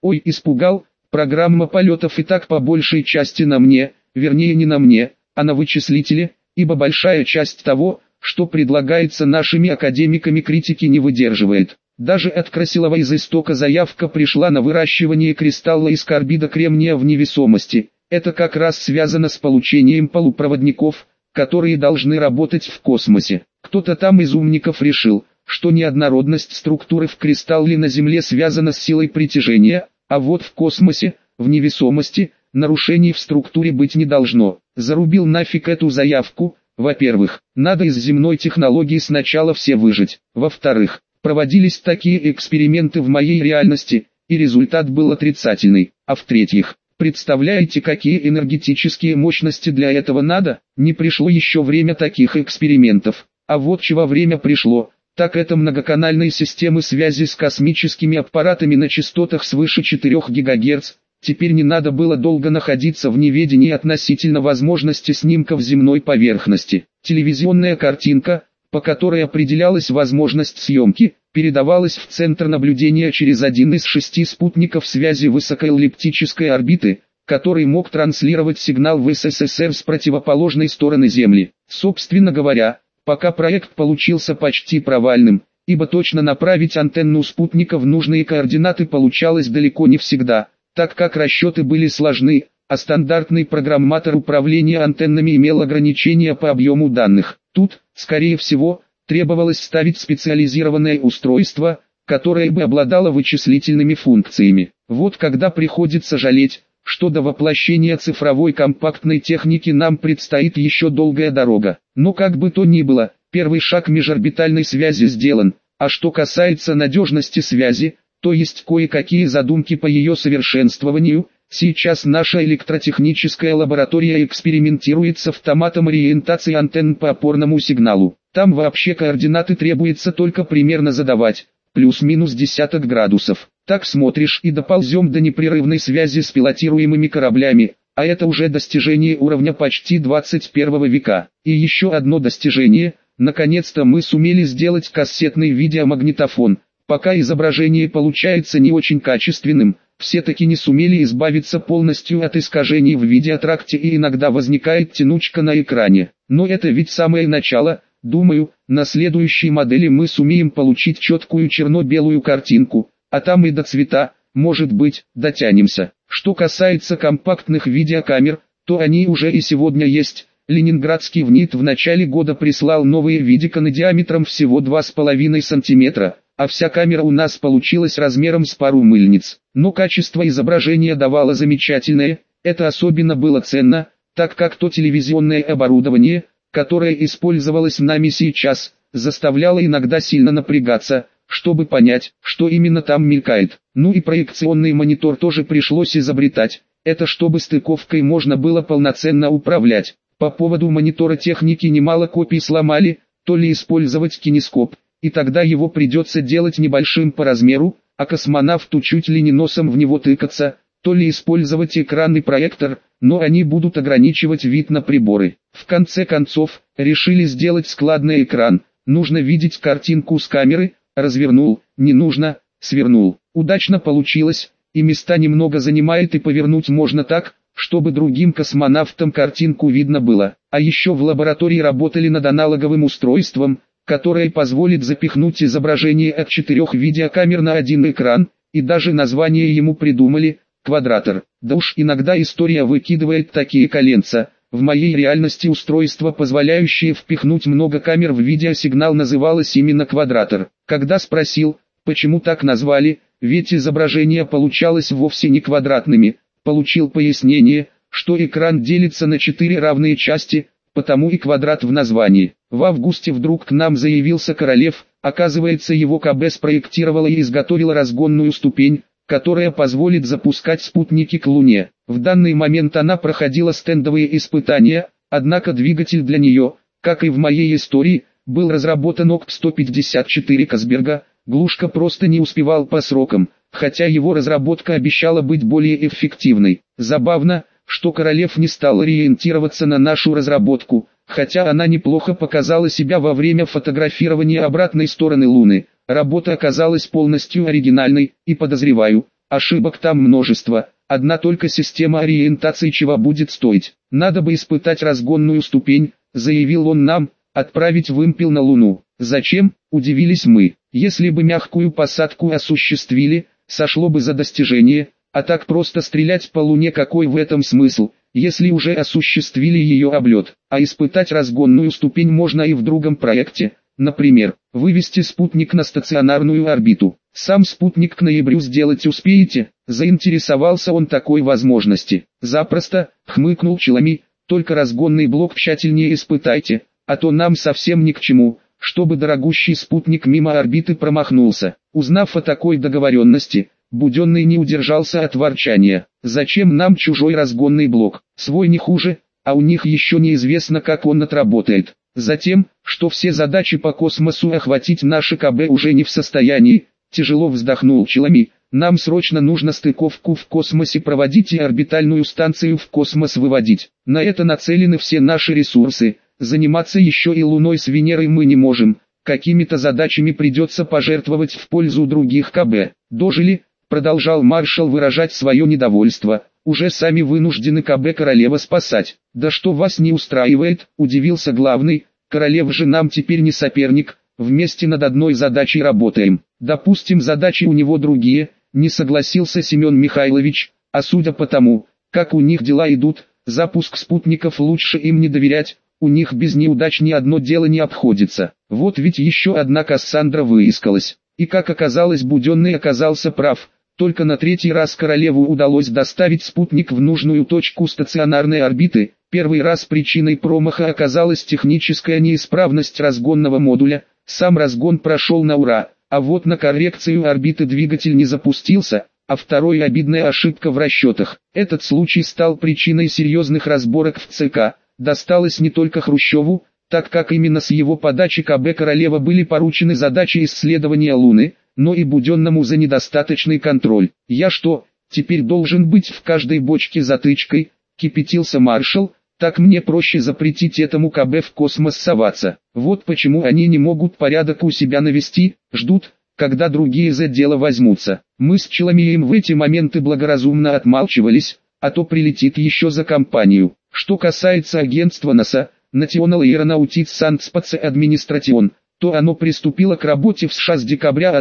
Ой, испугал, программа полетов и так по большей части на мне, вернее не на мне, а на вычислителе, ибо большая часть того, что предлагается нашими академиками, критики не выдерживает. Даже от Красилова из Истока заявка пришла на выращивание кристалла из карбида кремния в невесомости. Это как раз связано с получением полупроводников, которые должны работать в космосе. Кто-то там из умников решил, что неоднородность структуры в кристалле на Земле связана с силой притяжения, а вот в космосе, в невесомости, нарушений в структуре быть не должно. Зарубил нафиг эту заявку. Во-первых, надо из земной технологии сначала все выжить. Во-вторых, проводились такие эксперименты в моей реальности, и результат был отрицательный. А в-третьих, представляете, какие энергетические мощности для этого надо? Не пришло еще время таких экспериментов. А вот чего время пришло, так это многоканальные системы связи с космическими аппаратами на частотах свыше 4 ГГц. Теперь не надо было долго находиться в неведении относительно возможности снимков земной поверхности. Телевизионная картинка, по которой определялась возможность съемки, передавалась в центр наблюдения через один из 6 спутников связи высокоэллиптической орбиты, который мог транслировать сигнал в СССР с противоположной стороны Земли. Собственно говоря, пока проект получился почти провальным, ибо точно направить антенну спутника в нужные координаты получалось далеко не всегда, так как расчеты были сложны, а стандартный программатор управления антеннами имел ограничения по объему данных. Тут, скорее всего, требовалось ставить специализированное устройство, которое бы обладало вычислительными функциями. Вот когда приходится жалеть, что до воплощения цифровой компактной техники нам предстоит еще долгая дорога. Но как бы то ни было, первый шаг межорбитальной связи сделан, а что касается надежности связи, то есть кое-какие задумки по ее совершенствованию. Сейчас наша электротехническая лаборатория экспериментирует с автоматом ориентации антенн по опорному сигналу. Там вообще координаты требуется только примерно задавать, плюс-минус десяток градусов. Так смотришь и доползем до непрерывной связи с пилотируемыми кораблями, а это уже достижение уровня почти 21 века. И еще одно достижение, наконец-то мы сумели сделать кассетный видеомагнитофон. Пока изображение получается не очень качественным, все-таки не сумели избавиться полностью от искажений в видеотракте и иногда возникает тянучка на экране. Но это ведь самое начало, думаю, на следующей модели мы сумеем получить четкую черно-белую картинку, а там и до цвета, может быть, дотянемся. Что касается компактных видеокамер, то они уже и сегодня есть. Ленинградский ВНИТ в начале года прислал новые видиконы диаметром всего 2,5 см. А вся камера у нас получилась размером с пару мыльниц. Но качество изображения давало замечательное, это особенно было ценно, так как то телевизионное оборудование, которое использовалось нами сейчас, заставляло иногда сильно напрягаться, чтобы понять, что именно там мелькает. Ну и проекционный монитор тоже пришлось изобретать, это чтобы стыковкой можно было полноценно управлять. По поводу монитора техники немало копий сломали, то ли использовать кинескоп, и тогда его придется делать небольшим по размеру, а космонавту чуть ли не носом в него тыкаться, то ли использовать экранный проектор, но они будут ограничивать вид на приборы. В конце концов, решили сделать складной экран, нужно видеть картинку с камеры, развернул, не нужно, свернул. Удачно получилось, и места немного занимает и повернуть можно так, чтобы другим космонавтам картинку видно было. А еще в лаборатории работали над аналоговым устройством, которое позволит запихнуть изображение от 4 видеокамер на один экран, и даже название ему придумали – квадратор. Да уж иногда история выкидывает такие коленца. В моей реальности устройство, позволяющее впихнуть много камер в видеосигнал, называлось именно квадратор. Когда спросил, почему так назвали, ведь изображение получалось вовсе не квадратными, получил пояснение, что экран делится на 4 равные части, потому и квадрат в названии. В августе вдруг к нам заявился Королев, оказывается его КБ спроектировала и изготовила разгонную ступень, которая позволит запускать спутники к Луне. В данный момент она проходила стендовые испытания, однако двигатель для нее, как и в моей истории, был разработан ОКП-154 Касберга, Глушко просто не успевал по срокам, хотя его разработка обещала быть более эффективной. Забавно, что Королев не стал ориентироваться на нашу разработку, хотя она неплохо показала себя во время фотографирования обратной стороны Луны. Работа оказалась полностью оригинальной, и подозреваю, ошибок там множество, одна только система ориентации чего будет стоить. Надо бы испытать разгонную ступень, заявил он нам, отправить вымпел на Луну. Зачем, удивились мы, если бы мягкую посадку осуществили, сошло бы за достижение, а так просто стрелять по Луне, какой в этом смысл, если уже осуществили ее облет. А испытать разгонную ступень можно и в другом проекте, например, вывести спутник на стационарную орбиту. Сам спутник к ноябрю сделать успеете? Заинтересовался он такой возможности. Запросто, хмыкнул Челами, только разгонный блок тщательнее испытайте, а то нам совсем ни к чему, чтобы дорогущий спутник мимо орбиты промахнулся. Узнав о такой договоренности, Буденный не удержался от ворчания. Зачем нам чужой разгонный блок? Свой не хуже, а у них еще неизвестно, как он отработает. Затем, что все задачи по космосу охватить наше КБ уже не в состоянии, тяжело вздохнул Челами. Нам срочно нужно стыковку в космосе проводить и орбитальную станцию в космос выводить. На это нацелены все наши ресурсы. Заниматься еще и Луной с Венерой мы не можем. Какими-то задачами придется пожертвовать в пользу других КБ. Дожили, продолжал маршал выражать свое недовольство. Уже сами вынуждены КБ Королева спасать. Да что вас не устраивает, удивился главный. Королев же нам теперь не соперник. Вместе над одной задачей работаем. Допустим, задачи у него другие, не согласился Семен Михайлович, а судя по тому, как у них дела идут, запуск спутников лучше им не доверять, у них без неудач ни одно дело не обходится. Вот ведь еще одна Кассандра выискалась. И как оказалось, Буденный оказался прав, только на третий раз Королеву удалось доставить спутник в нужную точку стационарной орбиты. Первый раз причиной промаха оказалась техническая неисправность разгонного модуля, сам разгон прошел на ура, а вот на коррекцию орбиты двигатель не запустился, а второй обидная ошибка в расчетах. Этот случай стал причиной серьезных разборок в ЦК, досталось не только Хрущеву, так как именно с его подачи КБ Королева были поручены задачи исследования Луны, но и Буденному за недостаточный контроль. «Я что, теперь должен быть в каждой бочке затычкой?» — кипятился маршал. «Так мне проще запретить этому КБ в космос соваться. Вот почему они не могут порядок у себя навести, ждут, когда другие за дело возьмутся». Мы с Челомеем в эти моменты благоразумно отмалчивались, а то прилетит еще за компанию. Что касается агентства НАСА, National Aeronautics and Space Administration, то оно приступило к работе в США с декабря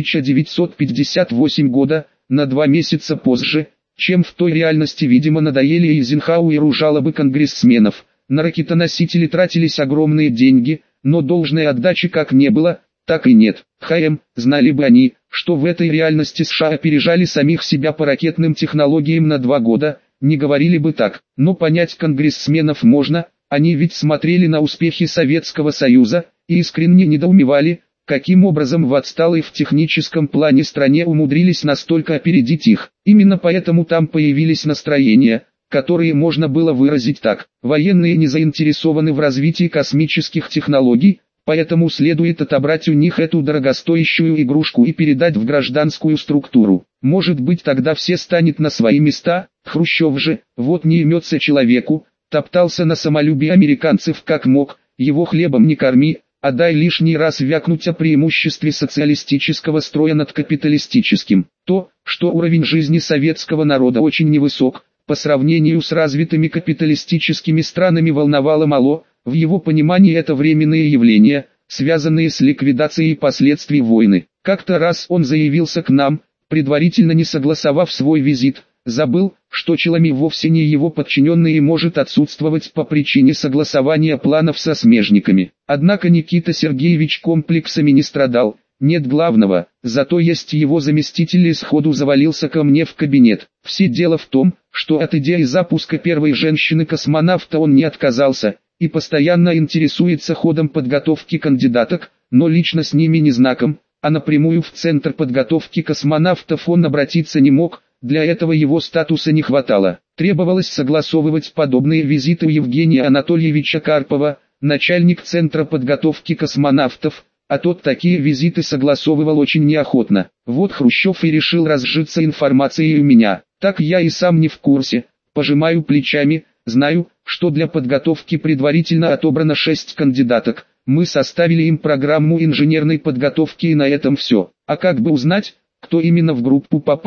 1958 года, на 2 месяца позже, чем в той реальности, видимо, надоели Эйзенхауэру жалобы конгрессменов. На ракетоносители тратились огромные деньги, но должной отдачи как не было, так и нет. Знали бы они, что в этой реальности США опережали самих себя по ракетным технологиям на 2 года, не говорили бы так. Но понять конгрессменов можно, они ведь смотрели на успехи Советского Союза и искренне недоумевали, каким образом в отсталой в техническом плане стране умудрились настолько опередить их. Именно поэтому там появились настроения, которые можно было выразить так: военные не заинтересованы в развитии космических технологий, поэтому следует отобрать у них эту дорогостоящую игрушку и передать в гражданскую структуру. Может быть, тогда все станет на свои места. Хрущев же, вот не имется человеку, топтался на самолюбие американцев как мог, его хлебом не корми, а дай лишний раз вякнуть о преимуществе социалистического строя над капиталистическим. То, что уровень жизни советского народа очень невысок, по сравнению с развитыми капиталистическими странами, волновало мало. В его понимании это временные явления, связанные с ликвидацией последствий войны. Как-то раз он заявился к нам, предварительно не согласовав свой визит, забыл, что Челами вовсе не его подчиненный и может отсутствовать по причине согласования планов со смежниками. Однако Никита Сергеевич комплексами не страдал, нет главного, зато есть его заместитель, и сходу завалился ко мне в кабинет. Все дело в том, что от идеи запуска первой женщины-космонавта он не отказался, и постоянно интересуется ходом подготовки кандидаток, но лично с ними не знаком, а напрямую в Центр подготовки космонавтов он обратиться не мог. Для этого его статуса не хватало. Требовалось согласовывать подобные визиты у Евгения Анатольевича Карпова, начальник Центра подготовки космонавтов, а тот такие визиты согласовывал очень неохотно. Вот Хрущев и решил разжиться информацией у меня. Так я и сам не в курсе, пожимаю плечами, знаю, что для подготовки предварительно отобрано 6 кандидаток. Мы составили им программу инженерной подготовки, и на этом все. А как бы узнать, кто именно в группу попал?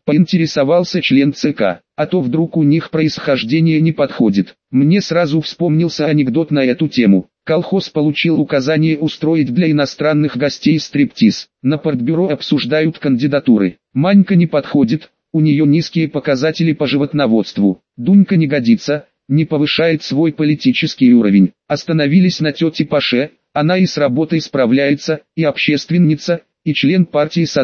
Поинтересовался член ЦК, а то вдруг у них происхождение не подходит. Мне сразу вспомнился анекдот на эту тему. Колхоз получил указание устроить для иностранных гостей стриптиз. На партбюро обсуждают кандидатуры. Манька не подходит, у нее низкие показатели по животноводству. Дунька не годится, не повышает свой политический уровень. Остановились на тете Паше, она и с работой справляется, и общественница, и член партии с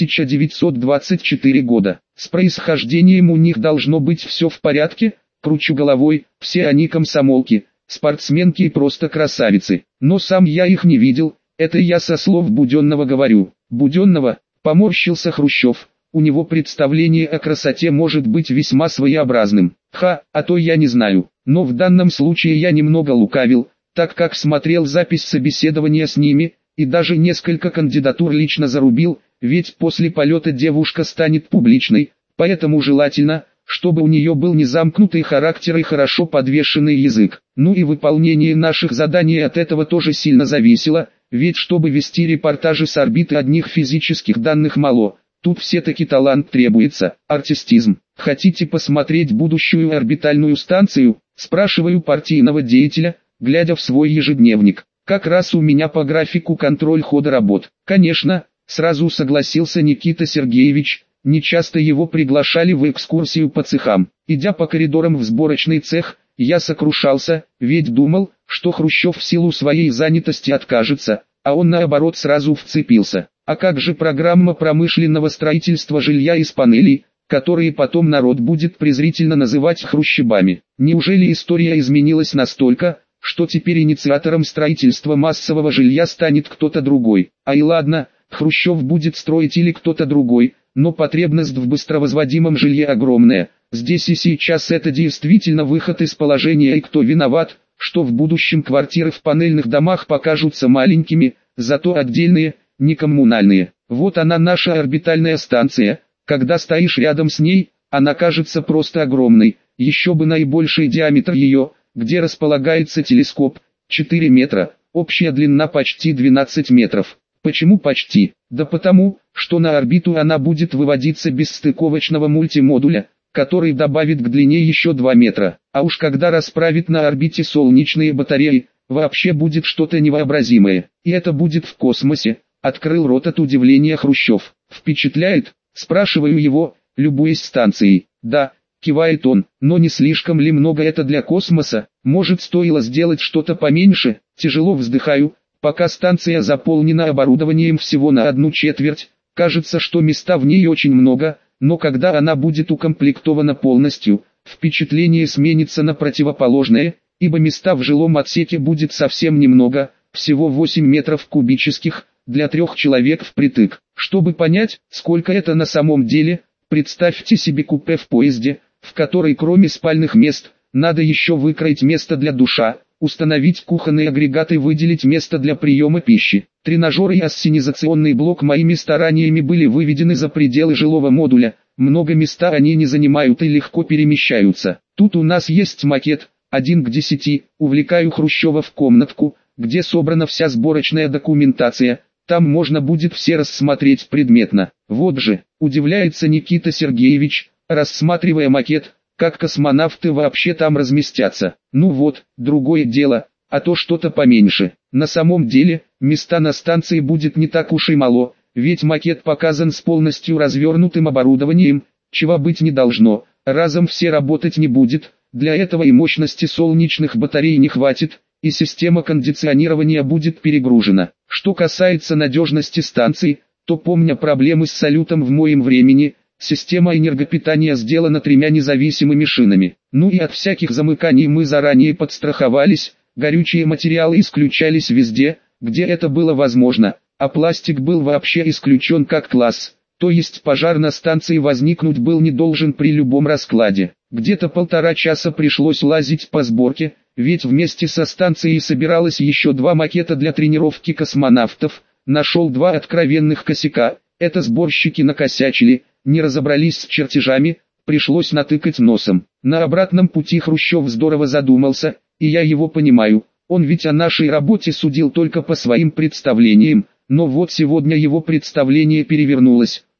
1924 года. С происхождением у них должно быть все в порядке, кручу головой, все они комсомолки, спортсменки и просто красавицы. Но сам я их не видел, это я со слов Буденного говорю. Буденного, поморщился Хрущев, у него представление о красоте может быть весьма своеобразным. А то я не знаю, но в данном случае я немного лукавил, так как смотрел запись собеседования с ними, и даже несколько кандидатур лично зарубил, ведь после полета девушка станет публичной, поэтому желательно, чтобы у нее был незамкнутый характер и хорошо подвешенный язык. Ну и выполнение наших заданий от этого тоже сильно зависело, ведь чтобы вести репортажи с орбиты одних физических данных мало, тут все-таки талант требуется, артистизм. Хотите посмотреть будущую орбитальную станцию, спрашиваю партийного деятеля, глядя в свой ежедневник. Как раз у меня по графику контроль хода работ. Конечно, сразу согласился Никита Сергеевич, нечасто его приглашали в экскурсию по цехам. Идя по коридорам в сборочный цех, я сокрушался, ведь думал, что Хрущев в силу своей занятости откажется, а он наоборот сразу вцепился. А как же программа промышленного строительства жилья из панелей, которые потом народ будет презрительно называть хрущебами? Неужели история изменилась настолько, что теперь инициатором строительства массового жилья станет кто-то другой? А и ладно, Хрущев будет строить или кто-то другой, но потребность в быстровозводимом жилье огромная. Здесь и сейчас это действительно выход из положения, и кто виноват, что в будущем квартиры в панельных домах покажутся маленькими, зато отдельные, не коммунальные. Вот она наша орбитальная станция, когда стоишь рядом с ней, она кажется просто огромной, еще бы наибольший диаметр ее, где располагается телескоп, 4 метра, общая длина почти 12 метров. Почему почти? Да потому, что на орбиту она будет выводиться без стыковочного мультимодуля, который добавит к длине еще 2 метра. А уж когда расправит на орбите солнечные батареи, вообще будет что-то невообразимое. И это будет в космосе. Открыл рот от удивления Хрущев. Впечатляет? Спрашиваю его, любуясь станцией. Да, кивает он, но не слишком ли много это для космоса? Может, стоило сделать что-то поменьше? Тяжело вздыхаю, пока станция заполнена оборудованием всего на 1/4. Кажется, что места в ней очень много, но когда она будет укомплектована полностью, впечатление сменится на противоположное, ибо места в жилом отсеке будет совсем немного, всего 8 метров кубических, для 3 человек впритык. Чтобы понять, сколько это на самом деле, представьте себе купе в поезде, в который кроме спальных мест, надо еще выкроить место для душа, установить кухонный агрегат и выделить место для приема пищи. Тренажеры и ассенизационный блок моими стараниями были выведены за пределы жилого модуля, много места они не занимают и легко перемещаются. Тут у нас есть макет, 1:10, увлекаю Хрущева в комнатку, где собрана вся сборочная документация, там можно будет все рассмотреть предметно. Вот же, удивляется Никита Сергеевич, рассматривая макет, как космонавты вообще там разместятся. Ну вот, другое дело, а то что-то поменьше. На самом деле, места на станции будет не так уж и мало, ведь макет показан с полностью развернутым оборудованием, чего быть не должно, разом все работать не будет, для этого и мощности солнечных батарей не хватит, и система кондиционирования будет перегружена. Что касается надежности станций, то помня проблемы с салютом в моем времени, система энергопитания сделана 3 независимыми шинами. Ну и от всяких замыканий мы заранее подстраховались, горючие материалы исключались везде, где это было возможно, а пластик был вообще исключен как класс, то есть пожар на станции возникнуть был не должен при любом раскладе. Где-то 1,5 часа пришлось лазить по сборке, ведь вместе со станцией собиралось еще 2 макета для тренировки космонавтов, нашел 2 откровенных косяка, это сборщики накосячили, не разобрались с чертежами, пришлось натыкать носом. На обратном пути Хрущев здорово задумался, и я его понимаю, он ведь о нашей работе судил только по своим представлениям, но вот сегодня его представление перевернулось,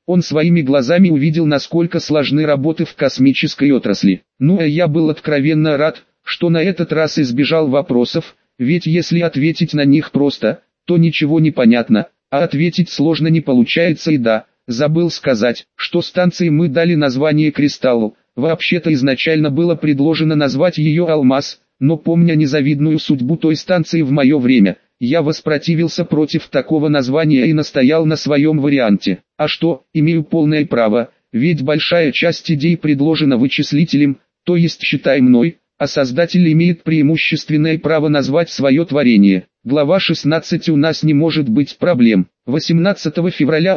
Он своими глазами увидел, насколько сложны работы в космической отрасли. Ну а я был откровенно рад, что на этот раз избежал вопросов, ведь если ответить на них просто, то ничего не понятно, а ответить сложно не получается. И да, забыл сказать, что станции мы дали название «Кристаллу». Вообще-то изначально было предложено назвать ее «Алмаз», но помня незавидную судьбу той станции в мое время, я воспротивился против такого названия и настоял на своем варианте. А что, имею полное право, ведь большая часть идей предложена вычислителем, то есть считай мной, а создатель имеет преимущественное право назвать свое творение. Глава 16. У нас не может быть проблем. 18 февраля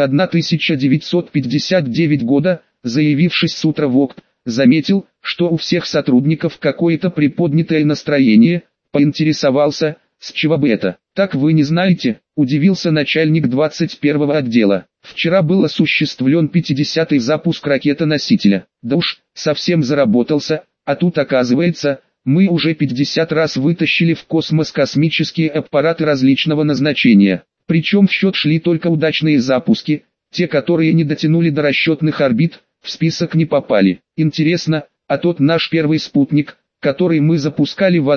1959 года, заявившись с утра в ОКТ, заметил, что у всех сотрудников какое-то приподнятое настроение, поинтересовался, с чего бы это. «Так вы не знаете?» – удивился начальник 21-го отдела. «Вчера был осуществлен 50-й запуск ракетоносителя. Да уж, совсем заработался, а тут оказывается, мы уже 50 раз вытащили в космос космические аппараты различного назначения. Причем в счет шли только удачные запуски, те, которые не дотянули до расчетных орбит, в список не попали. Интересно, а тот наш первый спутник, который мы запускали в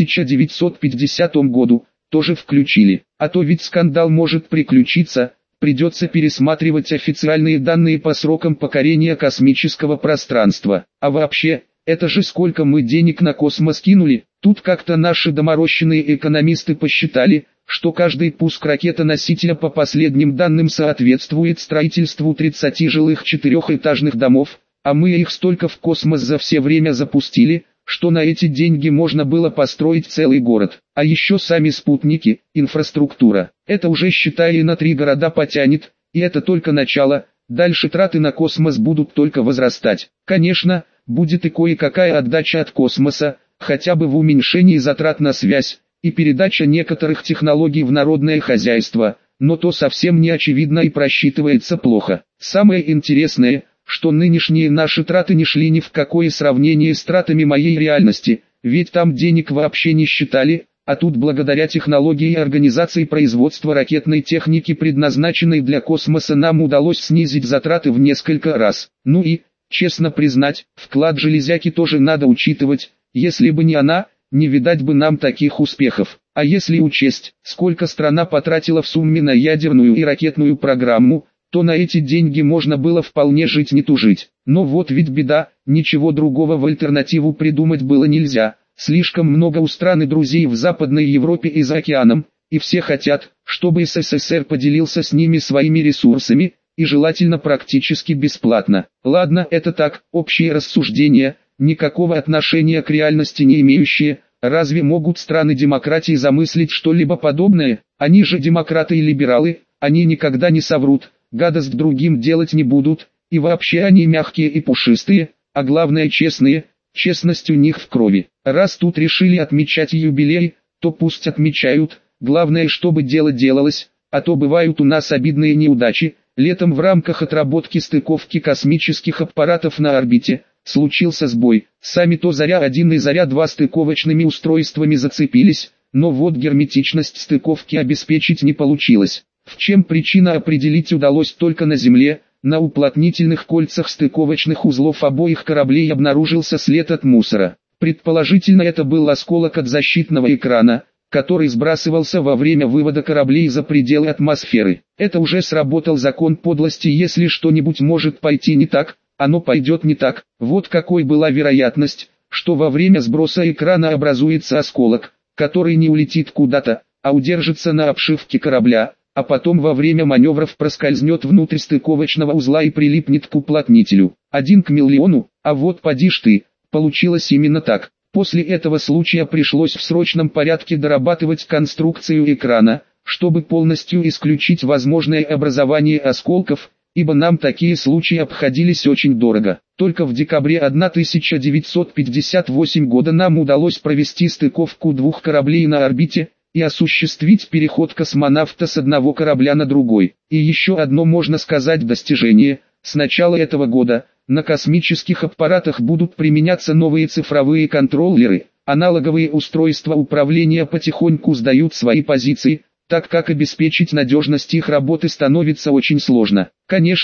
1950 году, тоже включили. А то ведь скандал может приключиться, придется пересматривать официальные данные по срокам покорения космического пространства. А вообще, это же сколько мы денег на космос кинули. Тут как-то наши доморощенные экономисты посчитали, что каждый пуск ракетоносителя по последним данным соответствует строительству 30 жилых четырехэтажных домов, а мы их столько в космос за все время запустили, что на эти деньги можно было построить целый город. А еще сами спутники, инфраструктура. Это уже считай и на 3 города потянет, и это только начало, дальше траты на космос будут только возрастать. Конечно, будет и кое-какая отдача от космоса, хотя бы в уменьшении затрат на связь, и передача некоторых технологий в народное хозяйство, но то совсем не очевидно и просчитывается плохо. Самое интересное, что нынешние наши траты не шли ни в какое сравнение с тратами моей реальности, ведь там денег вообще не считали, а тут благодаря технологии и организации производства ракетной техники, предназначенной для космоса, нам удалось снизить затраты в несколько раз. Ну и, честно признать, вклад железяки тоже надо учитывать, если бы не она, не видать бы нам таких успехов. А если учесть, сколько страна потратила в сумме на ядерную и ракетную программу, то на эти деньги можно было вполне жить не тужить. Но вот ведь беда, ничего другого в альтернативу придумать было нельзя. Слишком много у стран и друзей в Западной Европе и за океаном, и все хотят, чтобы СССР поделился с ними своими ресурсами, и желательно практически бесплатно. Ладно, это так, общие рассуждения, никакого отношения к реальности не имеющие. Разве могут страны демократии замыслить что-либо подобное? Они же демократы и либералы, они никогда не соврут, гадость другим делать не будут, и вообще они мягкие и пушистые, а главное честные, честность у них в крови. Раз тут решили отмечать юбилей, то пусть отмечают, главное чтобы дело делалось, а то бывают у нас обидные неудачи. Летом в рамках отработки стыковки космических аппаратов на орбите, случился сбой. Сами то Заря-1 и Заря-2 стыковочными устройствами зацепились, но вот герметичность стыковки обеспечить не получилось. В чем причина определить удалось только на Земле. На уплотнительных кольцах стыковочных узлов обоих кораблей обнаружился след от мусора. Предположительно это был осколок от защитного экрана, который сбрасывался во время вывода кораблей за пределы атмосферы. Это уже сработал закон подлости. Если что-нибудь может пойти не так, оно пойдет не так. Вот какой была вероятность, что во время сброса экрана образуется осколок, который не улетит куда-то, а удержится на обшивке корабля, а потом во время маневров проскользнет внутрь стыковочного узла и прилипнет к уплотнителю. 1 к миллиону, а вот поди ж ты, получилось именно так. После этого случая пришлось в срочном порядке дорабатывать конструкцию экрана, чтобы полностью исключить возможное образование осколков, ибо нам такие случаи обходились очень дорого. Только в декабре 1958 года нам удалось провести стыковку 2 кораблей на орбите и осуществить переход космонавта с одного корабля на другой. И еще одно можно сказать достижение: с начала этого года на космических аппаратах будут применяться новые цифровые контроллеры. Аналоговые устройства управления потихоньку сдают свои позиции, так как обеспечить надежность их работы становится очень сложно. Конечно,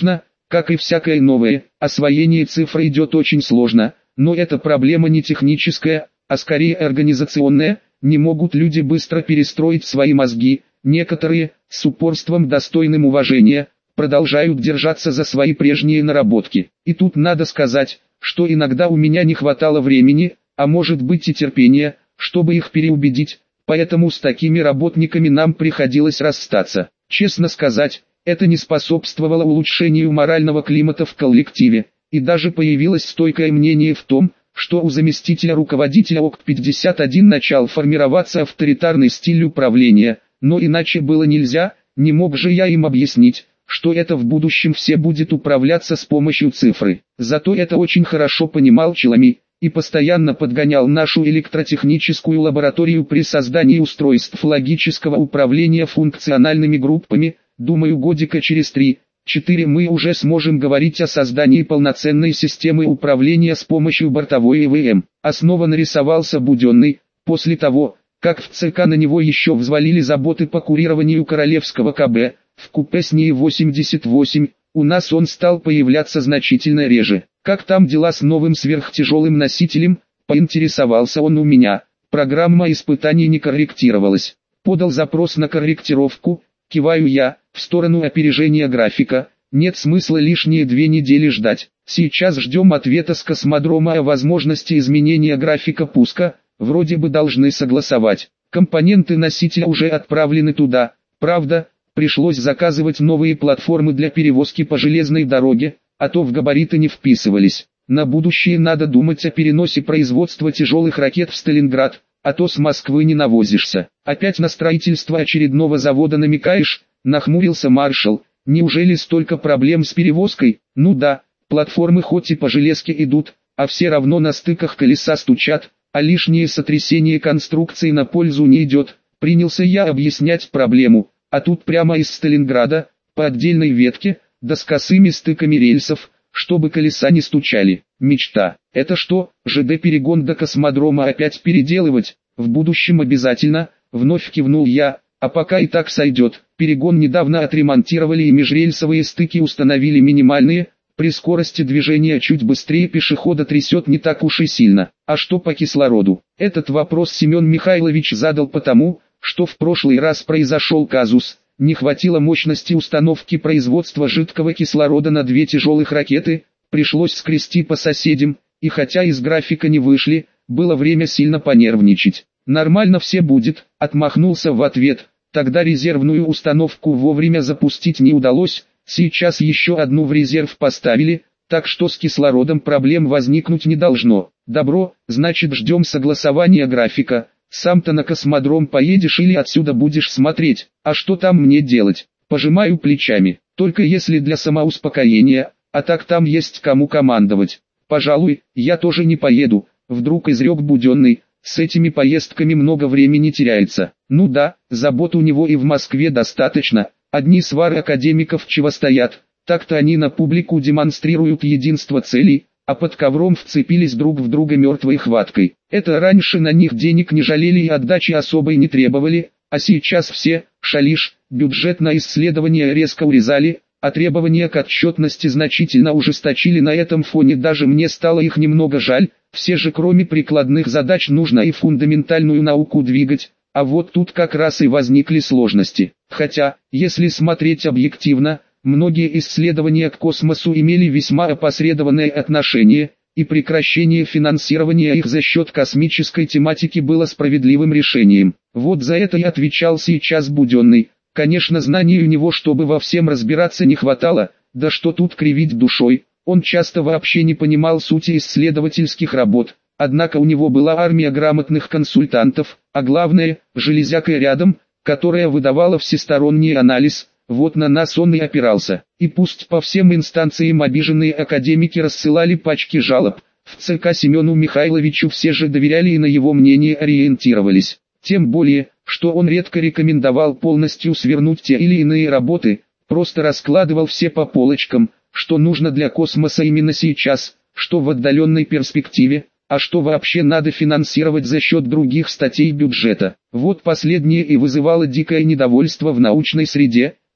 как и всякое новое, освоение цифр идет очень сложно, но эта проблема не техническая, а скорее организационная. Не могут люди быстро перестроить свои мозги, некоторые, с упорством достойным уважения, продолжают держаться за свои прежние наработки. И тут надо сказать, что иногда у меня не хватало времени, а может быть и терпения, чтобы их переубедить, поэтому с такими работниками нам приходилось расстаться. Честно сказать, это не способствовало улучшению морального климата в коллективе, и даже появилось стойкое мнение в том, что у заместителя руководителя ОКТ-51 начал формироваться авторитарный стиль управления, но иначе было нельзя, не мог же я им объяснить, что это в будущем все будет управляться с помощью цифры. Зато это очень хорошо понимал Челами, и постоянно подгонял нашу электротехническую лабораторию при создании устройств логического управления функциональными группами. Думаю, годика через 3-4 мы уже сможем говорить о создании полноценной системы управления с помощью бортовой ЭВМ. Основа нарисовался Буденный, после того, как в ЦК на него еще взвалили заботы по курированию королевского КБ, в купе с НИИ 88, у нас он стал появляться значительно реже. Как там дела с новым сверхтяжелым носителем, поинтересовался он у меня. Программа испытаний не корректировалась. Подал запрос на корректировку, киваю я, в сторону опережения графика. Нет смысла лишние 2 недели ждать. Сейчас ждем ответа с космодрома о возможности изменения графика пуска, вроде бы должны согласовать. Компоненты носителя уже отправлены туда, правда, пришлось заказывать новые платформы для перевозки по железной дороге, а то в габариты не вписывались. На будущее надо думать о переносе производства тяжелых ракет в Сталинград, а то с Москвы не навозишься. Опять на строительство очередного завода намекаешь? Нахмурился маршал. Неужели столько проблем с перевозкой? Ну да, платформы хоть и по железке идут, а все равно на стыках колеса стучат, а лишнее сотрясение конструкции на пользу не идет. Принялся я объяснять проблему, а тут прямо из Сталинграда, по отдельной ветке, да с косыми стыками рельсов, чтобы колеса не стучали. Мечта. Это что, ЖД-перегон до космодрома опять переделывать? В будущем обязательно, вновь кивнул я, а пока и так сойдет. Перегон недавно отремонтировали и межрельсовые стыки установили минимальные, при скорости движения чуть быстрее пешехода трясет не так уж и сильно. А что по кислороду? Этот вопрос Семен Михайлович задал потому, что в прошлый раз произошел казус. Не хватило мощности установки производства жидкого кислорода на 2 тяжелых ракеты, пришлось скрести по соседям, и хотя из графика не вышли, было время сильно понервничать. Нормально все будет, отмахнулся в ответ, тогда резервную установку вовремя запустить не удалось, сейчас еще одну в резерв поставили, так что с кислородом проблем возникнуть не должно. Добро, значит ждем согласования графика. Сам-то на космодром поедешь или отсюда будешь смотреть, а что там мне делать? Пожимаю плечами, только если для самоуспокоения, а так там есть кому командовать. Пожалуй, я тоже не поеду, вдруг изрек Буденный, с этими поездками много времени теряется. Ну да, забот у него и в Москве достаточно, одни свары академиков чего стоят, так-то они на публику демонстрируют единство целей, а под ковром вцепились друг в друга мертвой хваткой. Это раньше на них денег не жалели и отдачи особой не требовали, а сейчас все, шалиш, бюджет на исследования резко урезали, а требования к отчетности значительно ужесточили. На этом фоне даже мне стало их немного жаль, все же кроме прикладных задач нужно и фундаментальную науку двигать, а вот тут как раз и возникли сложности. Хотя, если смотреть объективно, многие исследования к космосу имели весьма опосредованное отношение, и прекращение финансирования их за счет космической тематики было справедливым решением. Вот за это и отвечал сейчас Буденный. Конечно, знаний у него, чтобы во всем разбираться, не хватало, да что тут кривить душой, он часто вообще не понимал сути исследовательских работ, однако у него была армия грамотных консультантов, а главное, железяка рядом, которая выдавала всесторонний анализ. Вот на нас он и опирался. И пусть по всем инстанциям обиженные академики рассылали пачки жалоб, в ЦК Семену Михайловичу все же доверяли и на его мнение ориентировались. Тем более, что он редко рекомендовал полностью свернуть те или иные работы, просто раскладывал все по полочкам, что нужно для космоса именно сейчас, что в отдаленной перспективе, а что вообще надо финансировать за счет других статей бюджета. Вот последнее и вызывало дикое недовольство в научной среде.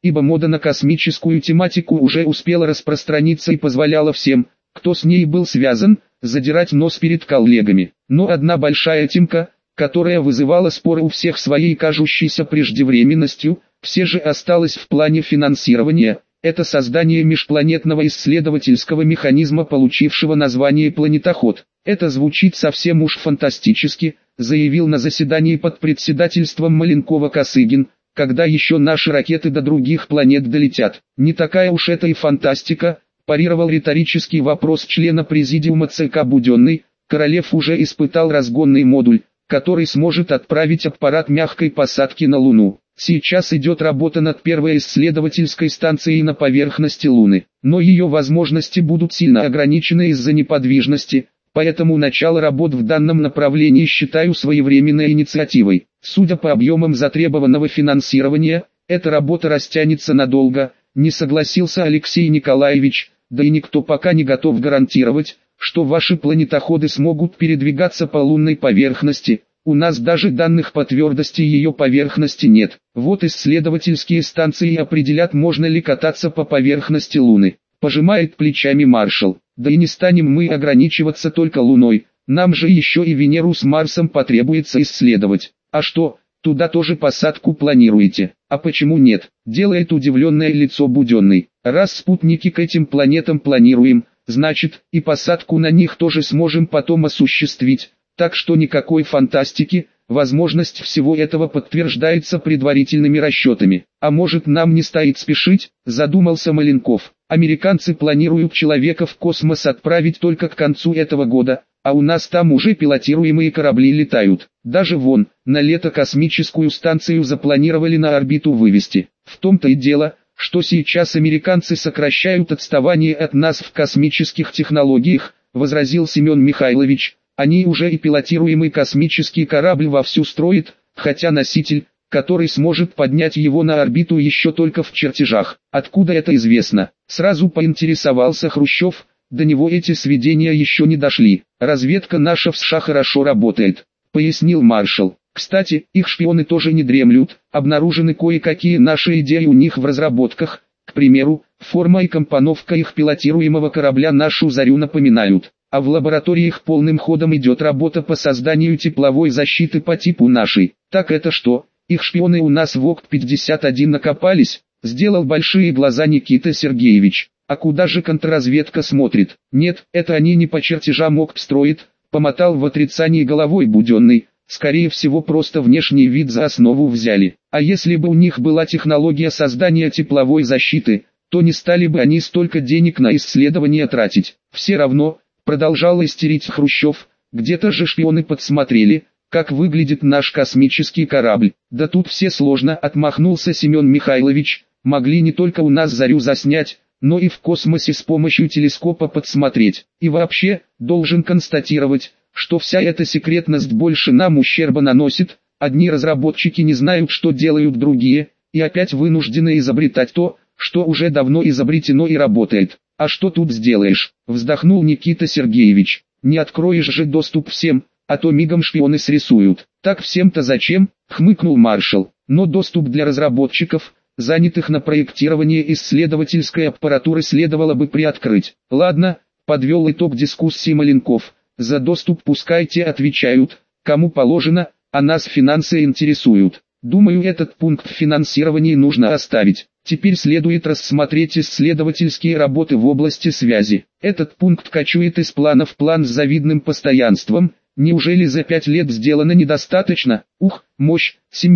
ибо мода на космическую тематику уже успела распространиться и позволяла всем, кто с ней был связан, задирать нос перед коллегами. Но одна большая темка, которая вызывала споры у всех своей кажущейся преждевременностью, все же осталась в плане финансирования. Это создание межпланетного исследовательского механизма, получившего название «Планетоход». «Это звучит совсем уж фантастически», заявил на заседании под председательством Маленкова Косыгин, «когда еще наши ракеты до других планет долетят». «Не такая уж это и фантастика», парировал риторический вопрос члена президиума ЦК Буденный. Королев уже испытал разгонный модуль, который сможет отправить аппарат мягкой посадки на Луну. Сейчас идет работа над первой исследовательской станцией на поверхности Луны, но ее возможности будут сильно ограничены из-за неподвижности, поэтому начало работ в данном направлении считаю своевременной инициативой. Судя по объемам затребованного финансирования, эта работа растянется надолго, не согласился Алексей Николаевич, да и никто пока не готов гарантировать, что ваши планетоходы смогут передвигаться по лунной поверхности. У нас даже данных по твердости ее поверхности нет. Вот исследовательские станции определят, можно ли кататься по поверхности Луны. Пожимает плечами маршал. Да и не станем мы ограничиваться только Луной. Нам же еще и Венеру с Марсом потребуется исследовать. А что, туда тоже посадку планируете? А почему нет? Делает удивленное лицо Буденный. Раз спутники к этим планетам планируем, значит, и посадку на них тоже сможем потом осуществить. Так что никакой фантастики, возможность всего этого подтверждается предварительными расчетами. А может, нам не стоит спешить, задумался Маленков. Американцы планируют человека в космос отправить только к концу этого года, а у нас там уже пилотируемые корабли летают. Даже вон, на лето космическую станцию запланировали на орбиту вывести. В том-то и дело, что сейчас американцы сокращают отставание от нас в космических технологиях, возразил Семен Михайлович. Они уже и пилотируемый космический корабль вовсю строят, хотя носитель, который сможет поднять его на орбиту, еще только в чертежах. Откуда это известно? Сразу поинтересовался Хрущев, до него эти сведения еще не дошли. Разведка наша в США хорошо работает, пояснил маршал. Кстати, их шпионы тоже не дремлют, обнаружены кое-какие наши идеи у них в разработках. К примеру, форма и компоновка их пилотируемого корабля нашу зарю напоминают. А в лабораториях полным ходом идет работа по созданию тепловой защиты по типу нашей. Так это что, их шпионы у нас в ОКТ-51 накопались? Сделал большие глаза Никита Сергеевич. А куда же контрразведка смотрит? Нет, это они не по чертежам ОКТ строят, помотал в отрицании головой Буденный. Скорее всего, просто внешний вид за основу взяли. А если бы у них была технология создания тепловой защиты, то не стали бы они столько денег на исследования тратить. Все равно, продолжал истерить Хрущев, где-то же шпионы подсмотрели, как выглядит наш космический корабль. Да тут все сложно, отмахнулся Семен Михайлович, могли не только у нас зарю заснять, но и в космосе с помощью телескопа подсмотреть. И вообще, должен констатировать, что вся эта секретность больше нам ущерба наносит, одни разработчики не знают, что делают другие, и опять вынуждены изобретать то, что уже давно изобретено и работает. А что тут сделаешь? Вздохнул Никита Сергеевич. Не откроешь же доступ всем, а то мигом шпионы срисуют. Так всем-то зачем? Хмыкнул маршал. Но доступ для разработчиков, занятых на проектирование исследовательской аппаратуры, следовало бы приоткрыть. Ладно, подвел итог дискуссии Маленков. За доступ пускай те отвечают, кому положено, а нас финансы интересуют. Думаю, этот пункт в финансировании нужно оставить. Теперь следует рассмотреть исследовательские работы в области связи. Этот пункт кочует из плана в план с завидным постоянством. Неужели за 5 лет сделано недостаточно? Ух, мощь!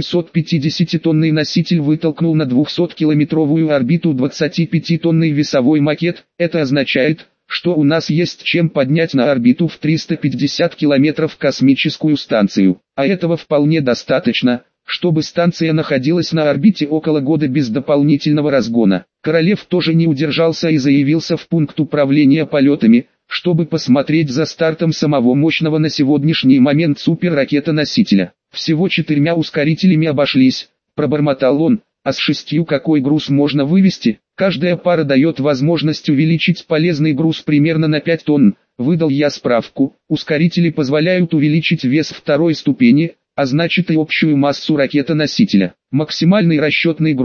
750-тонный носитель вытолкнул на 200-километровую орбиту 25-тонный весовой макет. Это означает, что у нас есть чем поднять на орбиту в 350 километров космическую станцию. А этого вполне достаточно, чтобы станция находилась на орбите около года без дополнительного разгона. Королев тоже не удержался и заявился в пункт управления полетами, чтобы посмотреть за стартом самого мощного на сегодняшний момент суперракета-носителя. Всего 4 ускорителями обошлись, пробормотал он, а с 6 какой груз можно вывести? Каждая пара дает возможность увеличить полезный груз примерно на 5 тонн, выдал я справку. Ускорители позволяют увеличить вес второй ступени, а значит и общую массу ракета-носителя. Максимальный расчетный груз,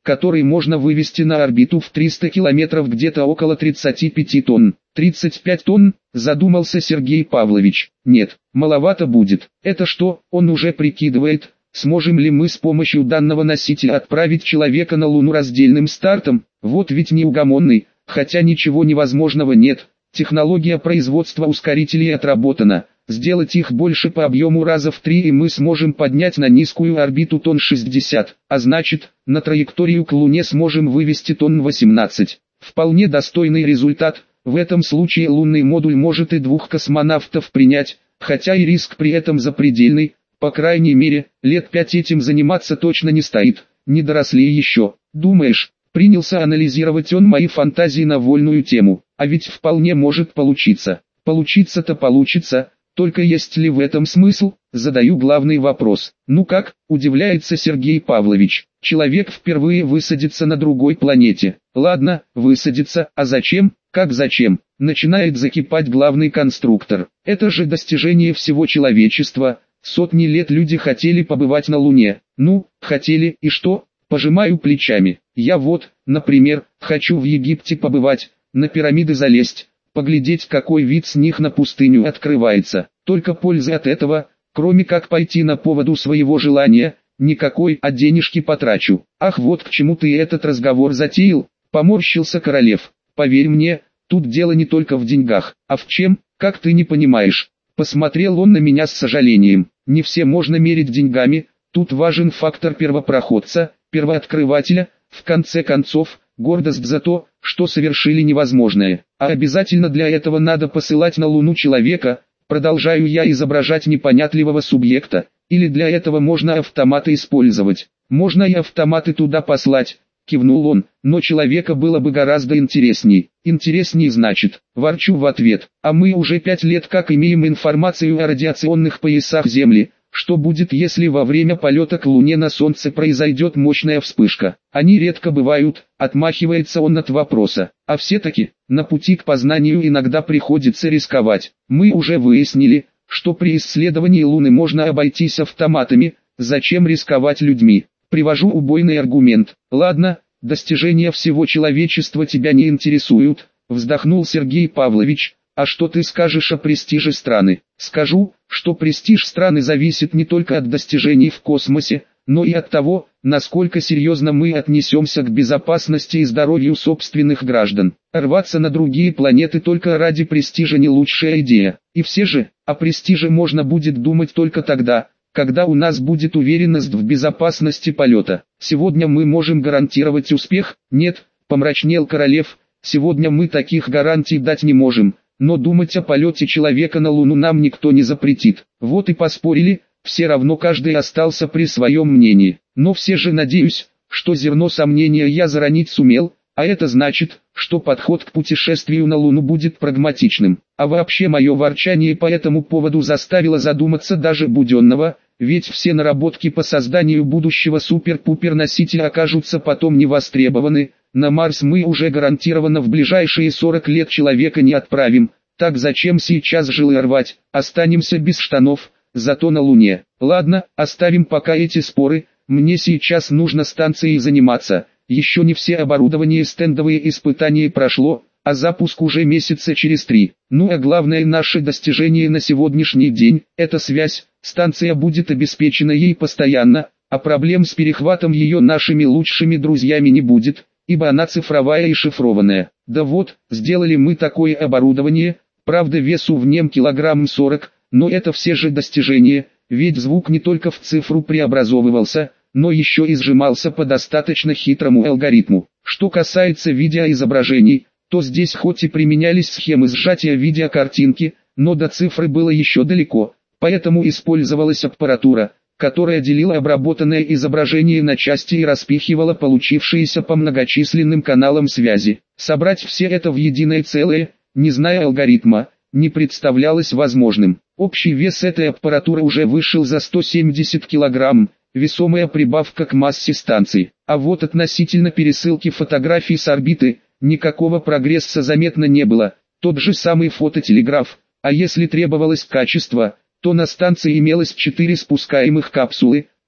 который можно вывести на орбиту в 300 километров, где-то около 35 тонн. 35 тонн, задумался Сергей Павлович. Нет, маловато будет. Это что, он уже прикидывает, сможем ли мы с помощью данного носителя отправить человека на Луну раздельным стартом? Вот ведь неугомонный, хотя ничего невозможного нет. Технология производства ускорителей отработана. Сделать их больше по объему раза в 3, и мы сможем поднять на низкую орбиту тонн 60, а значит, на траекторию к Луне сможем вывести тонн 18. Вполне достойный результат. В этом случае лунный модуль может и 2 космонавтов принять, хотя и риск при этом запредельный. По крайней мере, лет 5 этим заниматься точно не стоит, не доросли еще. Думаешь? Принялся анализировать он мои фантазии на вольную тему. А ведь вполне может получиться. Получится-то получится. Только есть ли в этом смысл? Задаю главный вопрос. Ну как, удивляется Сергей Павлович. Человек впервые высадится на другой планете. Ладно, высадится, а зачем? Как зачем? Начинает закипать главный конструктор. Это же достижение всего человечества. Сотни лет люди хотели побывать на Луне. Ну, хотели, и что? Пожимаю плечами. Я вот, например, хочу в Египте побывать, на пирамиды залезть. Поглядеть, какой вид с них на пустыню открывается. Только пользы от этого, кроме как пойти на поводу своего желания, никакой, а денежки потрачу. Ах, вот к чему ты этот разговор затеял, поморщился Королев. Поверь мне, тут дело не только в деньгах, а в чем, как ты не понимаешь. Посмотрел он на меня с сожалением. Не все можно мерить деньгами, тут важен фактор первопроходца, первооткрывателя, в конце концов, гордость за то, что совершили невозможное. А обязательно для этого надо посылать на Луну человека, продолжаю я изображать непонятливого субъекта, или для этого можно автоматы использовать. Можно и автоматы туда послать, кивнул он, но человека было бы гораздо интересней. Интересней значит, ворчу в ответ, а мы уже 5 лет как имеем информацию о радиационных поясах Земли. Что будет, если во время полета к Луне на Солнце произойдет мощная вспышка? Они редко бывают, отмахивается он от вопроса. А все-таки, на пути к познанию иногда приходится рисковать. Мы уже выяснили, что при исследовании Луны можно обойтись автоматами, зачем рисковать людьми? Привожу убойный аргумент. Ладно, достижения всего человечества тебя не интересуют, вздохнул Сергей Павлович. А что ты скажешь о престиже страны? Скажу, что престиж страны зависит не только от достижений в космосе, но и от того, насколько серьезно мы отнесемся к безопасности и здоровью собственных граждан. Рваться на другие планеты только ради престижа не лучшая идея. И все же, о престиже можно будет думать только тогда, когда у нас будет уверенность в безопасности полета. Сегодня мы можем гарантировать успех? Нет, помрачнел Королев, сегодня мы таких гарантий дать не можем. Но думать о полете человека на Луну нам никто не запретит. Вот и поспорили, все равно каждый остался при своем мнении. Но все же надеюсь, что зерно сомнения я заронить сумел, а это значит, что подход к путешествию на Луну будет прагматичным. А вообще мое ворчание по этому поводу заставило задуматься даже Буденного, ведь все наработки по созданию будущего супер-пупер носителя окажутся потом не востребованы. На Марс мы уже гарантированно в ближайшие 40 лет человека не отправим, так зачем сейчас жилы рвать, останемся без штанов, зато на Луне. Ладно, оставим пока эти споры, мне сейчас нужно станцией заниматься, еще не все оборудование стендовые испытания прошло, а запуск уже месяца через 3. Ну а главное наше достижение на сегодняшний день, это связь, станция будет обеспечена ей постоянно, а проблем с перехватом ее нашими лучшими друзьями не будет. Ибо она цифровая и шифрованная. Да вот, сделали мы такое оборудование, правда весу в нем килограмм 40, но это все же достижения, ведь звук не только в цифру преобразовывался, но еще и сжимался по достаточно хитрому алгоритму. Что касается видеоизображений, то здесь хоть и применялись схемы сжатия видеокартинки, но до цифры было еще далеко, поэтому использовалась аппаратура, которая делила обработанное изображение на части и распихивала получившиеся по многочисленным каналам связи. Собрать все это в единое целое, не зная алгоритма, не представлялось возможным. Общий вес этой аппаратуры уже вышел за 170 килограмм, весомая прибавка к массе станции. А вот относительно пересылки фотографий с орбиты, никакого прогресса заметно не было. Тот же самый фототелеграф, а если требовалось качество, то на станции имелось 4 спускаемых капсулы,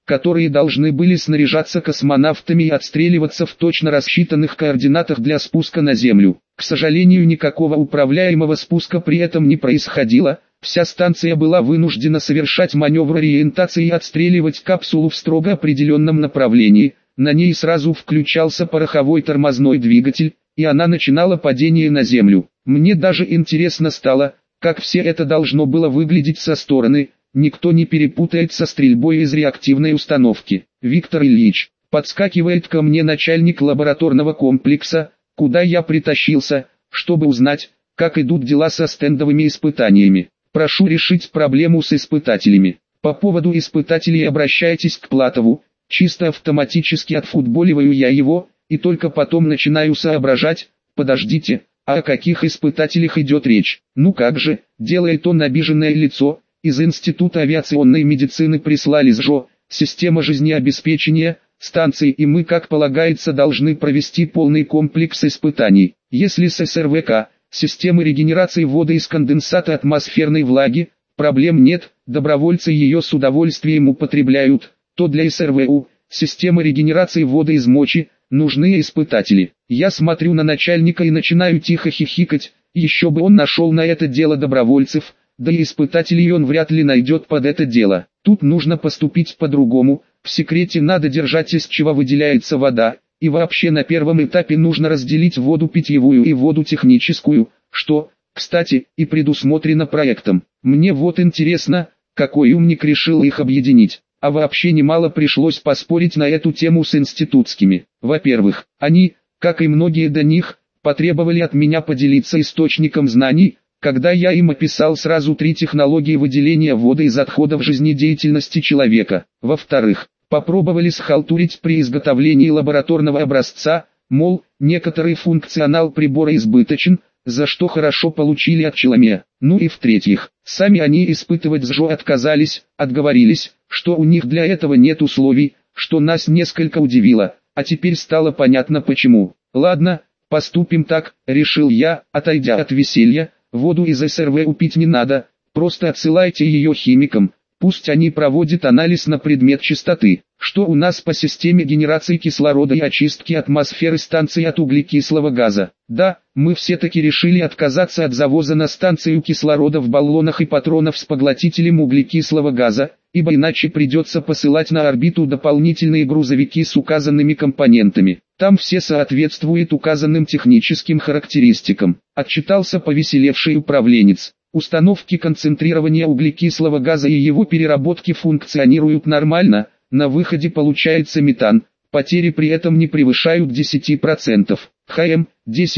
которые должны были снаряжаться космонавтами и отстреливаться в точно рассчитанных координатах для спуска на Землю. К сожалению, никакого управляемого спуска при этом не происходило. Вся станция была вынуждена совершать маневр ориентации и отстреливать капсулу в строго определенном направлении. На ней сразу включался пороховой тормозной двигатель, и она начинала падение на Землю. Мне даже интересно стало, как все это должно было выглядеть со стороны. Никто не перепутает со стрельбой из реактивной установки. Виктор Ильич, подскакивает ко мне начальник лабораторного комплекса, куда я притащился, чтобы узнать, как идут дела со стендовыми испытаниями. Прошу решить проблему с испытателями. По поводу испытателей обращайтесь к Платову, чисто автоматически отфутболиваю я его, и только потом начинаю соображать, подождите, а о каких испытателях идет речь? Ну как же, делает он обиженное лицо. Из Института авиационной медицины прислали СЖО, система жизнеобеспечения, станции, и мы, как полагается, должны провести полный комплекс испытаний. Если с СРВК, системы регенерации воды из конденсата атмосферной влаги, проблем нет, добровольцы ее с удовольствием употребляют, то для СРВУ, системы регенерации воды из мочи, нужны испытатели. Я смотрю на начальника и начинаю тихо хихикать, еще бы он нашел на это дело добровольцев. Да и испытателей он вряд ли найдет под это дело. Тут нужно поступить по-другому, в секрете надо держать, из чего выделяется вода, и вообще на первом этапе нужно разделить воду питьевую и воду техническую, что, кстати, и предусмотрено проектом. Мне вот интересно, какой умник решил их объединить. А вообще немало пришлось поспорить на эту тему с институтскими. Во-первых, они, как и многие до них, потребовали от меня поделиться источником знаний, когда я им описал сразу 3 технологии выделения воды из отходов жизнедеятельности человека. Во-вторых, попробовали схалтурить при изготовлении лабораторного образца, мол, некоторый функционал прибора избыточен, за что хорошо получили от Челоме. Ну и в-третьих, сами они испытывать СЖО отговорились, что у них для этого нет условий, что нас несколько удивило, а теперь стало понятно почему. Ладно, поступим так, решил я, отойдя от веселья. Воду из СРВУ пить не надо, просто отсылайте ее химикам, пусть они проводят анализ на предмет чистоты. Что у нас по системе генерации кислорода и очистки атмосферы станции от углекислого газа? Да, мы все-таки решили отказаться от завоза на станцию кислорода в баллонах и патронов с поглотителем углекислого газа, ибо иначе придется посылать на орбиту дополнительные грузовики с указанными компонентами. Там все соответствуют указанным техническим характеристикам. Отчитался повеселевший управленец. Установки концентрирования углекислого газа и его переработки функционируют нормально, на выходе получается метан, потери при этом не превышают 10%. ХМ,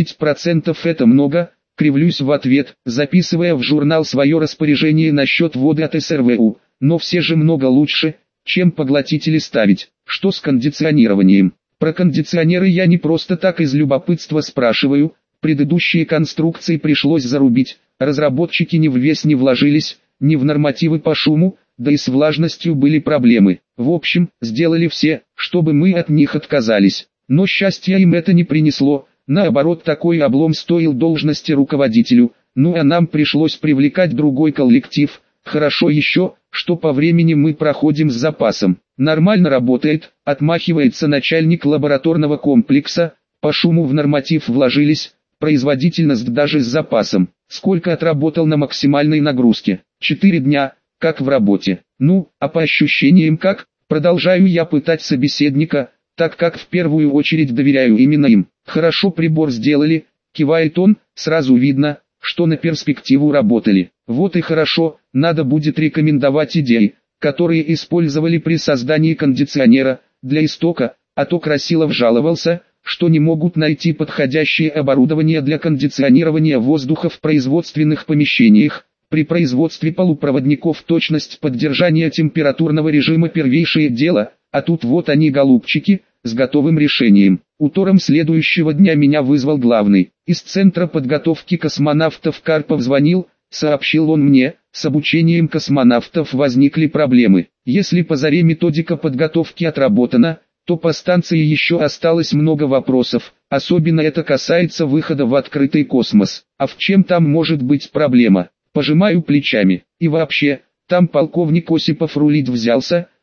10% это много, кривлюсь в ответ, записывая в журнал свое распоряжение насчет воды от СРВУ, но все же много лучше, чем поглотители ставить. Что с кондиционированием? Про кондиционеры я не просто так из любопытства спрашиваю, предыдущие конструкции пришлось зарубить, разработчики ни в вес не вложились, ни в нормативы по шуму, да и с влажностью были проблемы. В общем, сделали все, чтобы мы от них отказались. Но счастья им это не принесло, наоборот, такой облом стоил должности руководителю, ну а нам пришлось привлекать другой коллектив. Хорошо еще, что по времени мы проходим с запасом. Нормально работает, отмахивается начальник лабораторного комплекса, по шуму в норматив вложились, производительность даже с запасом. Сколько отработал на максимальной нагрузке? 4 дня, как в работе. Ну, а по ощущениям как? Продолжаю я пытать собеседника, так как в первую очередь доверяю именно им. Хорошо прибор сделали, кивает он, сразу видно, что на перспективу работали. Вот и хорошо, надо будет рекомендовать идеи, которые использовали при создании кондиционера, для истока, а то Красилов жаловался, что не могут найти подходящее оборудование для кондиционирования воздуха в производственных помещениях. При производстве полупроводников точность поддержания температурного режима первейшее дело, а тут вот они голубчики, с готовым решением. Утром следующего дня меня вызвал главный. Из Центра подготовки космонавтов Карпов звонил, сообщил он мне, с обучением космонавтов возникли проблемы. Если по заре методика подготовки отработана, то по станции еще осталось много вопросов, особенно это касается выхода в открытый космос. А в чем там может быть проблема? Пожимаю плечами. И вообще, там полковник Осипов рулить взялся,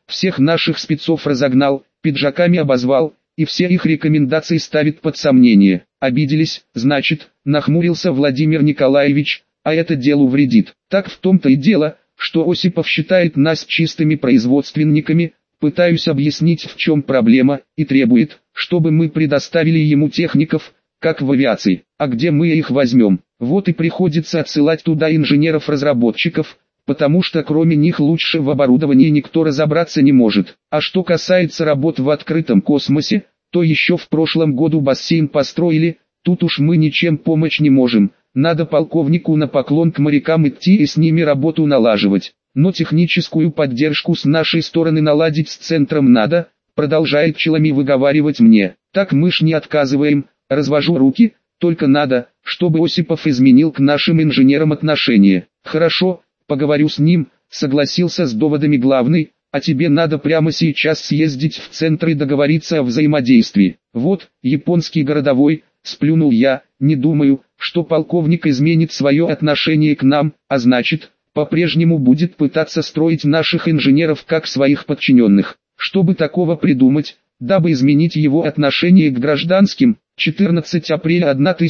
всех наших спецов разогнал, пиджаками обозвал, и все их рекомендации ставит под сомнение. Обиделись, значит, нахмурился Владимир Николаевич, а это делу вредит. Так в том-то и дело, что Осипов считает нас чистыми производственниками, пытаюсь объяснить, в чем проблема, и требует, чтобы мы предоставили ему техников, как в авиации. А где мы их возьмем? Вот и приходится отсылать туда инженеров-разработчиков, потому что кроме них лучше в оборудовании никто разобраться не может. А что касается работ в открытом космосе, то еще в прошлом году бассейн построили, тут уж мы ничем помочь не можем. Надо полковнику на поклон к морякам идти и с ними работу налаживать. Но техническую поддержку с нашей стороны наладить с центром надо, продолжает Челами выговаривать мне. Так мы ж не отказываем, развожу руки, только надо, чтобы Осипов изменил к нашим инженерам отношение. Хорошо, поговорю с ним, согласился с доводами главный, а тебе надо прямо сейчас съездить в центр и договориться о взаимодействии. Вот, японский городовой, сплюнул я, не думаю, что полковник изменит свое отношение к нам, а значит, по-прежнему будет пытаться строить наших инженеров как своих подчиненных. Чтобы такого придумать, дабы изменить его отношение к гражданским, 14 апреля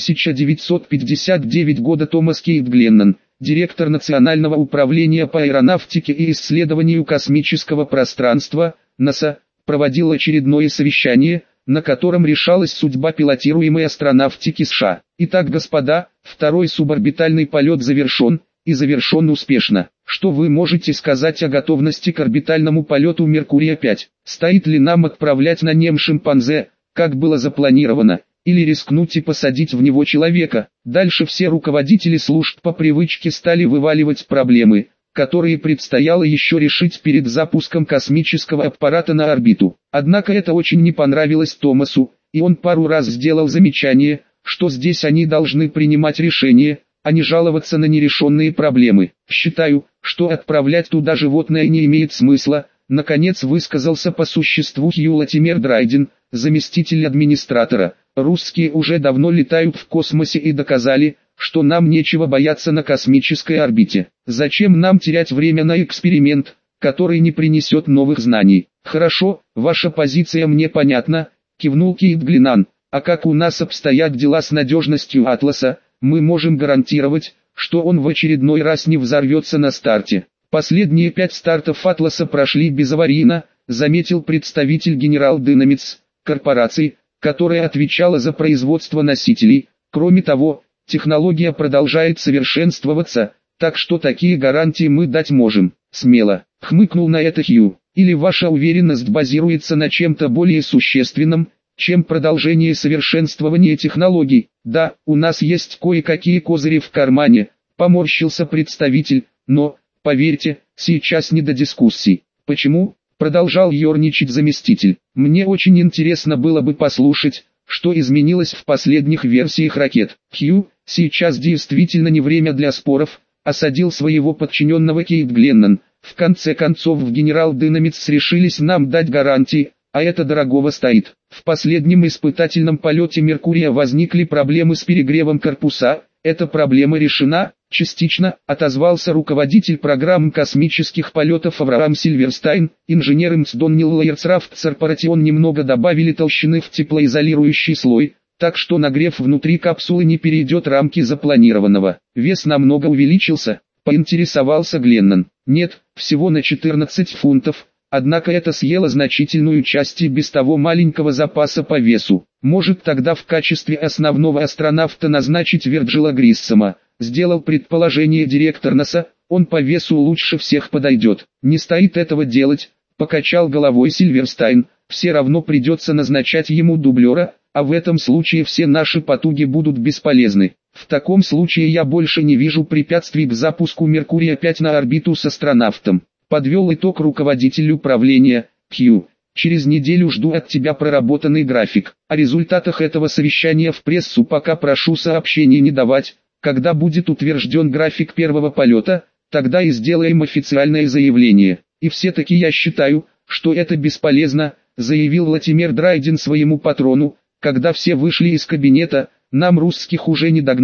1959 года Томас Кейт Гленнон, директор Национального управления по аэронавтике и исследованию космического пространства, НАСА, проводил очередное совещание, на котором решалась судьба пилотируемой астронавтики США. Итак, господа, второй суборбитальный полет завершен, и завершен успешно. Что вы можете сказать о готовности к орбитальному полету Меркурия-5? Стоит ли нам отправлять на нем шимпанзе, как было запланировано, или рискнуть и посадить в него человека? Дальше все руководители служб по привычке стали вываливать проблемы, которые предстояло еще решить перед запуском космического аппарата на орбиту. Однако это очень не понравилось Томасу, и он пару раз сделал замечание, что здесь они должны принимать решения, а не жаловаться на нерешенные проблемы. Считаю, что отправлять туда животное не имеет смысла, наконец высказался по существу Хью Латимер Драйден, заместитель администратора. Русские уже давно летают в космосе и доказали, что нам нечего бояться на космической орбите. Зачем нам терять время на эксперимент, который не принесет новых знаний? Хорошо, ваша позиция мне понятна, кивнул Кейт Гленнон. А как у нас обстоят дела с надежностью Атласа? Мы можем гарантировать, что он в очередной раз не взорвется на старте. Последние 5 стартов Атласа прошли безаварийно, заметил представитель General Dynamics, корпорации, которая отвечала за производство носителей. Кроме того, технология продолжает совершенствоваться, так что такие гарантии мы дать можем. Смело, хмыкнул на это Хью. Или ваша уверенность базируется на чем-то более существенном, чем продолжение совершенствования технологий? Да, у нас есть кое-какие козыри в кармане, поморщился представитель, но, поверьте, сейчас не до дискуссий. Почему? Продолжал ерничать заместитель. Мне очень интересно было бы послушать, что изменилось в последних версиях ракет. Хью, сейчас действительно не время для споров, осадил своего подчиненного Кейт Гленнон. В конце концов в General Dynamics решились нам дать гарантии, а это дорогого стоит. В последнем испытательном полете Меркурия возникли проблемы с перегревом корпуса. Эта проблема решена, частично, отозвался руководитель программ космических полетов Авраам Сильверстайн. Инженеры МСДОН Корпоration немного добавили толщины в теплоизолирующий слой, так что нагрев внутри капсулы не перейдет рамки запланированного. Вес намного увеличился, поинтересовался Гленнон. Нет, всего на 14 фунтов. Однако это съело значительную часть и без того маленького запаса по весу. Может тогда в качестве основного астронавта назначить Вирджила Гриссома, сделал предположение директор НАСА, он по весу лучше всех подойдет. Не стоит этого делать, покачал головой Сильверстайн, все равно придется назначать ему дублера, а в этом случае все наши потуги будут бесполезны. В таком случае я больше не вижу препятствий к запуску Меркурия-5 на орбиту с астронавтом. Подвел итог руководитель управления, Хью. Через неделю жду от тебя проработанный график. О результатах этого совещания в прессу пока прошу сообщений не давать. Когда будет утвержден график первого полета, тогда и сделаем официальное заявление. И все-таки я считаю, что это бесполезно, заявил Латимер Драйден своему патрону, когда все вышли из кабинета. Нам русских уже не догнать,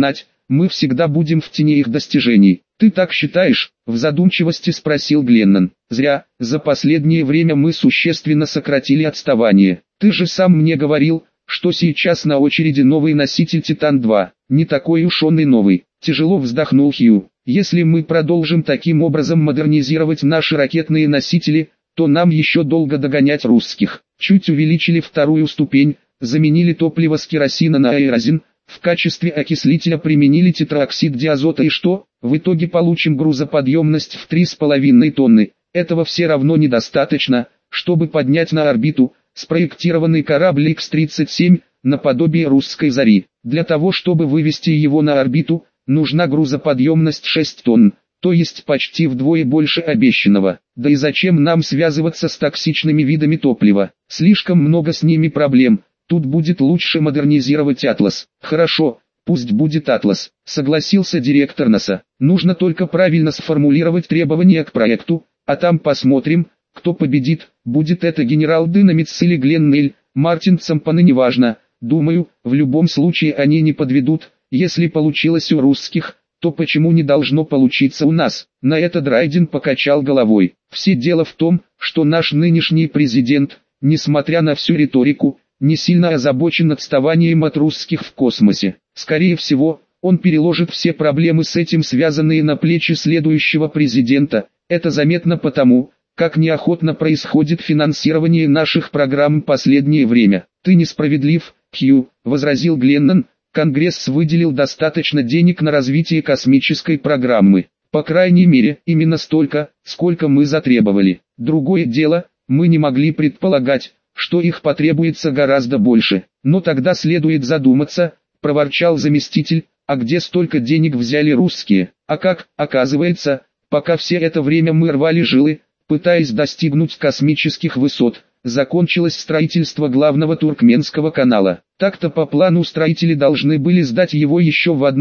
мы всегда будем в тени их достижений. Ты так считаешь? В задумчивости спросил Гленнон. Зря, за последнее время мы существенно сократили отставание. Ты же сам мне говорил, что сейчас на очереди новый носитель Титан-2. Не такой уж он и новый. Тяжело вздохнул Хью. Если мы продолжим таким образом модернизировать наши ракетные носители, то нам еще долго догонять русских. Чуть увеличили вторую ступень, заменили топливо с керосина на аэрозин, в качестве окислителя применили тетраоксид диазота и что? В итоге получим грузоподъемность в 3,5 тонны. Этого все равно недостаточно, чтобы поднять на орбиту спроектированный корабль X-37, наподобие русской «Зари». Для того чтобы вывести его на орбиту, нужна грузоподъемность 6 тонн, то есть почти вдвое больше обещанного. Да и зачем нам связываться с токсичными видами топлива? Слишком много с ними проблем. Тут будет лучше модернизировать «Атлас». Хорошо, пусть будет «Атлас», согласился директор НАСА. Нужно только правильно сформулировать требования к проекту, а там посмотрим, кто победит. Будет это генерал Динамитс или Гленнель, Мартин Цампаны, неважно. Думаю, в любом случае они не подведут. Если получилось у русских, то почему не должно получиться у нас? На это Драйден покачал головой. Все дело в том, что наш нынешний президент, несмотря на всю риторику, не сильно озабочен отставанием от русских в космосе. Скорее всего, он переложит все проблемы с этим связанные на плечи следующего президента. Это заметно потому, как неохотно происходит финансирование наших программ в последнее время. Ты несправедлив, Хью, возразил Гленнон. Конгресс выделил достаточно денег на развитие космической программы. По крайней мере, именно столько, сколько мы затребовали. Другое дело, мы не могли предполагать, что их потребуется гораздо больше. Но тогда следует задуматься, проворчал заместитель, а где столько денег взяли русские? А как, оказывается, пока все это время мы рвали жилы, пытаясь достигнуть космических высот, закончилось строительство главного Туркменского канала. Так-то по плану строители должны были сдать его еще в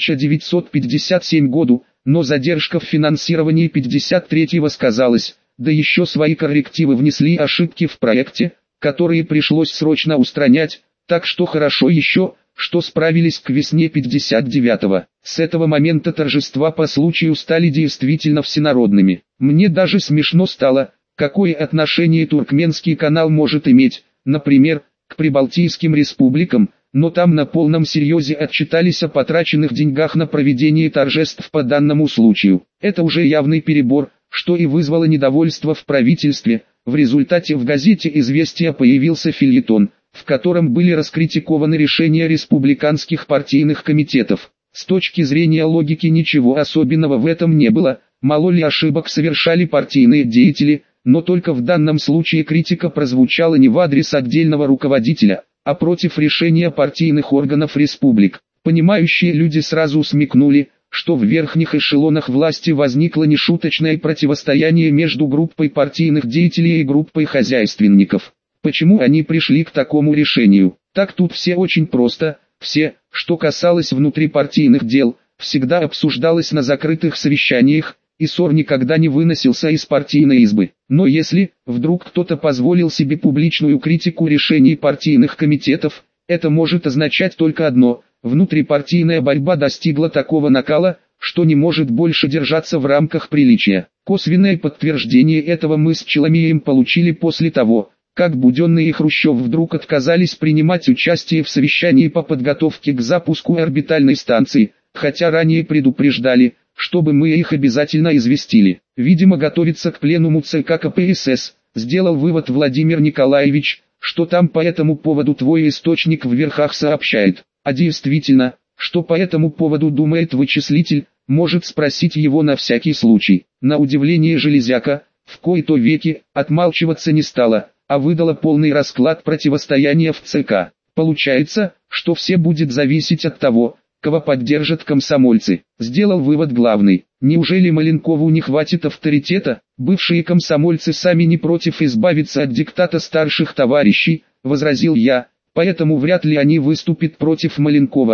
1957 году, но задержка в финансировании 53-го сказалась, да еще свои коррективы внесли ошибки в проекте, которые пришлось срочно устранять, так что хорошо еще, что справились к весне 59-го. С этого момента торжества по случаю стали действительно всенародными. Мне даже смешно стало, какое отношение Туркменский канал может иметь, например, к прибалтийским республикам, но там на полном серьезе отчитались о потраченных деньгах на проведение торжеств по данному случаю. Это уже явный перебор, что и вызвало недовольство в правительстве. В результате в газете «Известия» появился фельетон, в котором были раскритикованы решения республиканских партийных комитетов. С точки зрения логики ничего особенного в этом не было, мало ли ошибок совершали партийные деятели, но только в данном случае критика прозвучала не в адрес отдельного руководителя, а против решения партийных органов республик. Понимающие люди сразу смекнули, что в верхних эшелонах власти возникло нешуточное противостояние между группой партийных деятелей и группой хозяйственников. Почему они пришли к такому решению? Так тут все очень просто, все, что касалось внутрипартийных дел, всегда обсуждалось на закрытых совещаниях, и ссор никогда не выносился из партийной избы. Но если, вдруг кто-то позволил себе публичную критику решений партийных комитетов, это может означать только одно: внутрипартийная борьба достигла такого накала, что не может больше держаться в рамках приличия. Косвенное подтверждение этого мы с Челомеем получили после того, как Буденный и Хрущев вдруг отказались принимать участие в совещании по подготовке к запуску орбитальной станции, хотя ранее предупреждали, чтобы мы их обязательно известили. Видимо, готовится к пленуму ЦК КПСС, сделал вывод Владимир Николаевич, что там по этому поводу твой источник в верхах сообщает. А действительно, что по этому поводу думает вычислитель, может спросить его на всякий случай. На удивление Железяка, в кои-то веки, отмалчиваться не стала, а выдала полный расклад противостояния в ЦК. Получается, что все будет зависеть от того, кого поддержат комсомольцы. Сделал вывод главный. Неужели Маленкову не хватит авторитета? Бывшие комсомольцы сами не против избавиться от диктата старших товарищей, возразил я, поэтому вряд ли они выступят против Маленкова.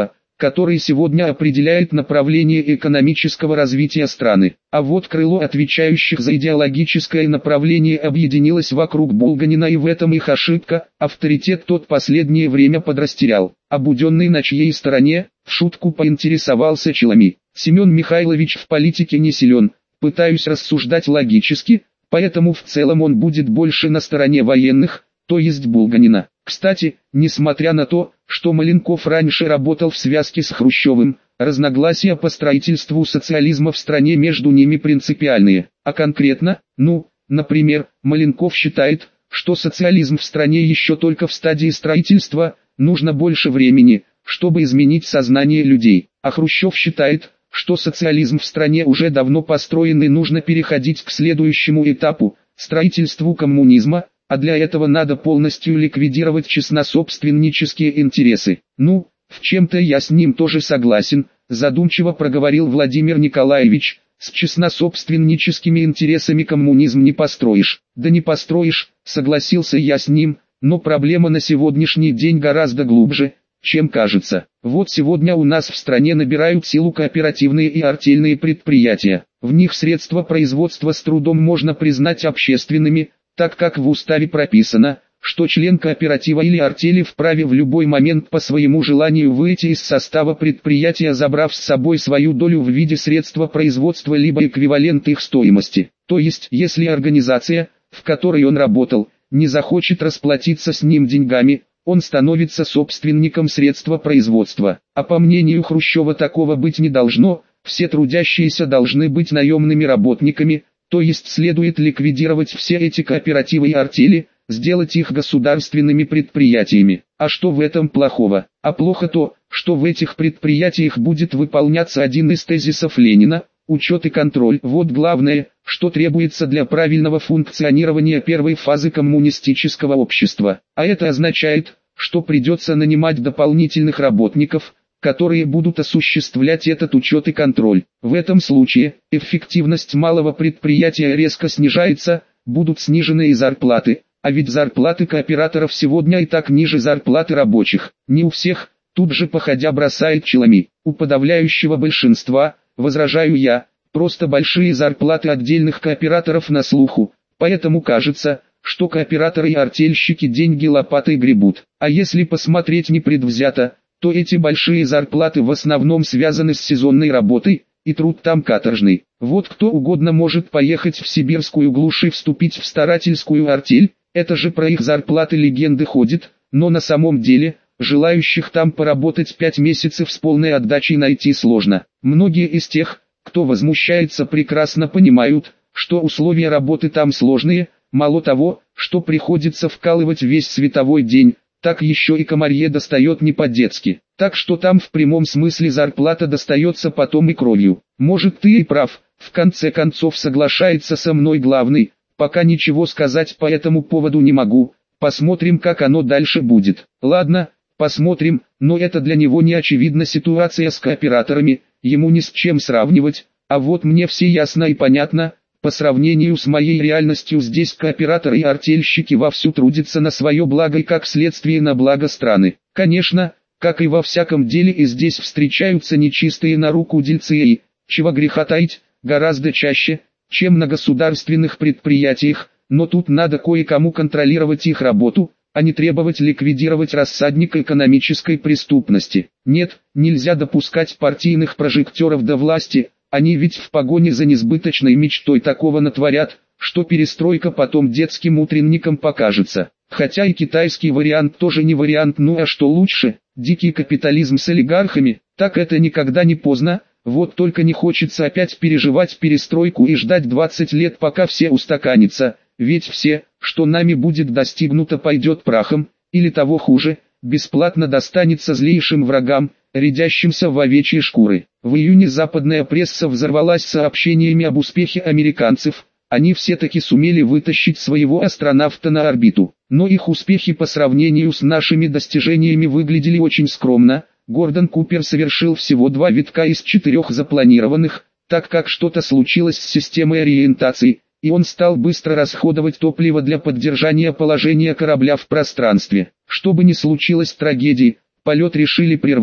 который сегодня определяет направление экономического развития страны. А вот крыло отвечающих за идеологическое направление объединилось вокруг Булганина, и в этом их ошибка, авторитет тот последнее время подрастерял. Обуденный на чьей стороне, в шутку поинтересовался Челами. Семен Михайлович в политике не силен, пытаюсь рассуждать логически, поэтому в целом он будет больше на стороне военных, то есть Булганина. Кстати, несмотря на то, что Маленков раньше работал в связке с Хрущевым, разногласия по строительству социализма в стране между ними принципиальные. А конкретно, например, Маленков считает, что социализм в стране еще только в стадии строительства, нужно больше времени, чтобы изменить сознание людей. А Хрущев считает, что социализм в стране уже давно построен и нужно переходить к следующему этапу, строительству коммунизма, а для этого надо полностью ликвидировать частнособственнические интересы. В чем-то я с ним тоже согласен, задумчиво проговорил Владимир Николаевич, с частнособственническими интересами коммунизм не построишь. Да не построишь, согласился я с ним, но проблема на сегодняшний день гораздо глубже, чем кажется. Вот сегодня у нас в стране набирают силу кооперативные и артельные предприятия. В них средства производства с трудом можно признать общественными, так как в уставе прописано, что член кооператива или артели вправе в любой момент по своему желанию выйти из состава предприятия, забрав с собой свою долю в виде средства производства либо эквивалент их стоимости. То есть, если организация, в которой он работал, не захочет расплатиться с ним деньгами, он становится собственником средства производства. А по мнению Хрущева такого быть не должно, все трудящиеся должны быть наемными работниками, то есть следует ликвидировать все эти кооперативы и артели, сделать их государственными предприятиями. А что в этом плохого? А плохо то, что в этих предприятиях будет выполняться один из тезисов Ленина – учет и контроль. Вот главное, что требуется для правильного функционирования первой фазы коммунистического общества. А это означает, что придется нанимать дополнительных работников, которые будут осуществлять этот учет и контроль. В этом случае, эффективность малого предприятия резко снижается, будут снижены и зарплаты, а ведь зарплаты кооператоров сегодня и так ниже зарплаты рабочих. Не у всех, тут же походя бросает Челами. У подавляющего большинства, возражаю я, просто большие зарплаты отдельных кооператоров на слуху, поэтому кажется, что кооператоры и артельщики деньги лопатой гребут. А если посмотреть непредвзято, то эти большие зарплаты в основном связаны с сезонной работой, и труд там каторжный. Вот кто угодно может поехать в сибирскую глушь и вступить в старательскую артель, это же про их зарплаты легенды ходит, но на самом деле, желающих там поработать 5 месяцев с полной отдачей найти сложно. Многие из тех, кто возмущается, прекрасно понимают, что условия работы там сложные, мало того, что приходится вкалывать весь световой день, так еще и комарье достает не по-детски. Так что там в прямом смысле зарплата достается потом и кровью. Может, ты и прав, в конце концов соглашается со мной главный, пока ничего сказать по этому поводу не могу, посмотрим, как оно дальше будет. Ладно, посмотрим, но это для него не очевидна ситуация с кооператорами, ему ни с чем сравнивать, а вот мне все ясно и понятно. По сравнению с моей реальностью здесь кооператоры и артельщики вовсю трудятся на свое благо и как следствие на благо страны. Конечно, как и во всяком деле, и здесь встречаются нечистые на руку дельцы и, чего греха таить, гораздо чаще, чем на государственных предприятиях, но тут надо кое-кому контролировать их работу, а не требовать ликвидировать рассадник экономической преступности. Нет, нельзя допускать партийных прожекторов до власти. Они ведь в погоне за несбыточной мечтой такого натворят, что перестройка потом детским утренникам покажется. Хотя и китайский вариант тоже не вариант, а что лучше, дикий капитализм с олигархами, так это никогда не поздно, вот только не хочется опять переживать перестройку и ждать 20 лет, пока все устаканится, ведь все, что нами будет достигнуто, пойдет прахом, или того хуже, бесплатно достанется злейшим врагам, рядящимся в овечьи шкуры. В июне западная пресса взорвалась сообщениями об успехе американцев, они все-таки сумели вытащить своего астронавта на орбиту. Но их успехи по сравнению с нашими достижениями выглядели очень скромно. Гордон Купер совершил всего 2 витка из 4 запланированных, так как что-то случилось с системой ориентации, и он стал быстро расходовать топливо для поддержания положения корабля в пространстве. Что бы ни случилось трагедии, полет решили прервать,